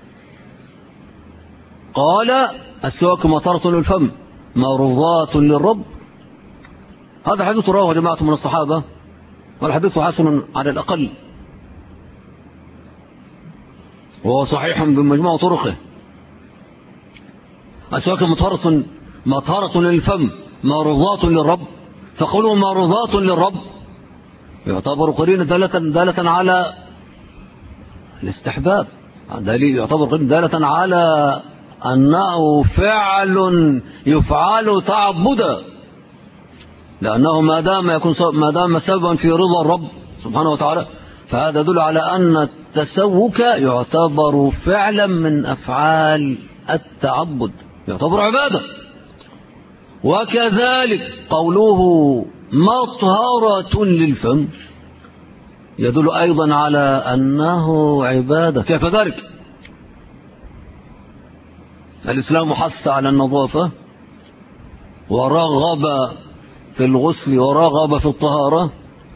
قال السواك مطرة للفم مرضاة للرب. هذا حديث رواه جماعة من الصحابة، والحديث حسن على الأقل، وهو صحيح بمجموع طرقه. السواك مطهرة للفم مرضاة للرب، فقولوا مرضاة للرب يعتبر قرينة دالة على الاستحباب، يعتبر قرينة دالة على أنه فعل يفعل تعبدا، لأنه ما دام سببا في رضا الرب سبحانه وتعالى، فهذا يدل على أن التسوك يعتبر فعلا من أفعال التعبد، يعتبر عبادة. وكذلك قوله مطهرة للفم يدل أيضا على أنه عبادة. كيف ذلك؟ الإسلام حث على النظافة ورغب في الغسل ورغب في الطهارة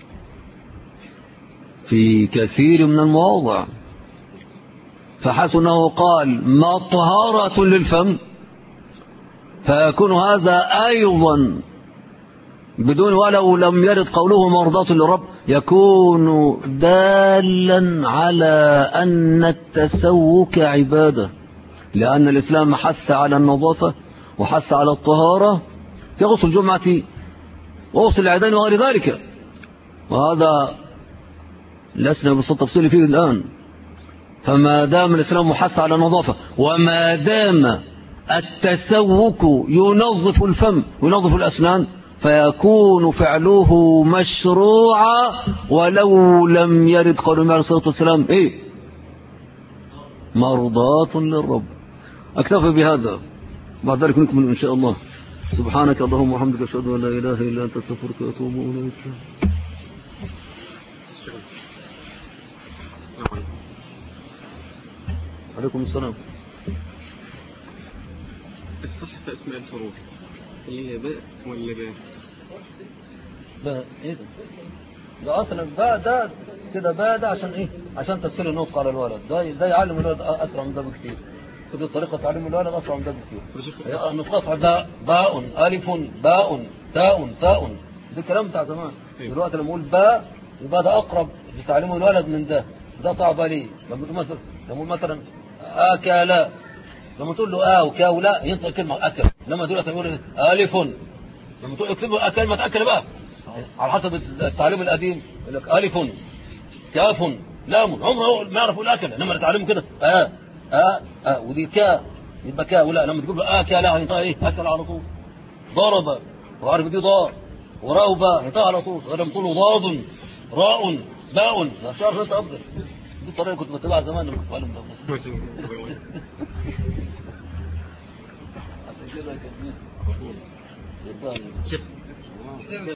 في كثير من المواضع، فحيث أنه قال مطهرة للفم فيكون هذا أيضا بدون ولو لم يرد قوله مرضاة للرب يكون دالا على أن التسوك عبادة، لأن الإسلام حث على النظافة وحث على الطهارة في غسل الجمعة وغسل العيدين وغير ذلك، وهذا لسنا بالتفصيل فيه الآن. فما دام الإسلام حث على النظافة وما دام التسوك ينظف الفم وينظف الأسنان فيكون فعله مشروعا ولو لم يرد قول النبي عليه الصلاة والسلام مرضاة للرب. أكتفي بهذا، بعد ذلك نكمل إن شاء الله. سبحانك اللهم وبحمدك أشهد أن لا إله إلا أنت أستغفرك وأتوب إليك. عليكم السلام. الصح في أسماء الحروف اللي هي باء ولا باء؟ باء إيه ده أصلا باء كده باء ده عشان إيه؟ عشان تسهيل النطق على الولد، ده يعلم الولد أسرع من ده بكتير. كنت الطريقة تعليم الولد أصعب من ده بكثير. شيخ النطق أصعب ده باء ألف باء تاء ثاء، ده الكلام بتاع زمان. دلوقتي لما أقول باء يبقى ده أقرب لتعليم الولد من ده صعب عليه. لما أقول مثلا أكل، لما تقول له وكا ولا ينطق كلمة أكل. لما دلوقتي يقول ألف، لما تقول اكتب كلمة أكل بقى على حسب التعليم القديم يقول لك ألف كاف لام، عمره ما يعرف يقول أكل. لما نتعلمه كده ودي كا يبقى كا ولا. لما تقول له أكل ينطق إيه؟ أكل على طول. ضرب وعارف دي ضاء وراء باء ينطق على طول. غير لما تقول له ضاد راء باء لا تعرف أنت أفضل. دي الطريقة كنت بتبعها زمان لما كنت بعلم ده. شيخ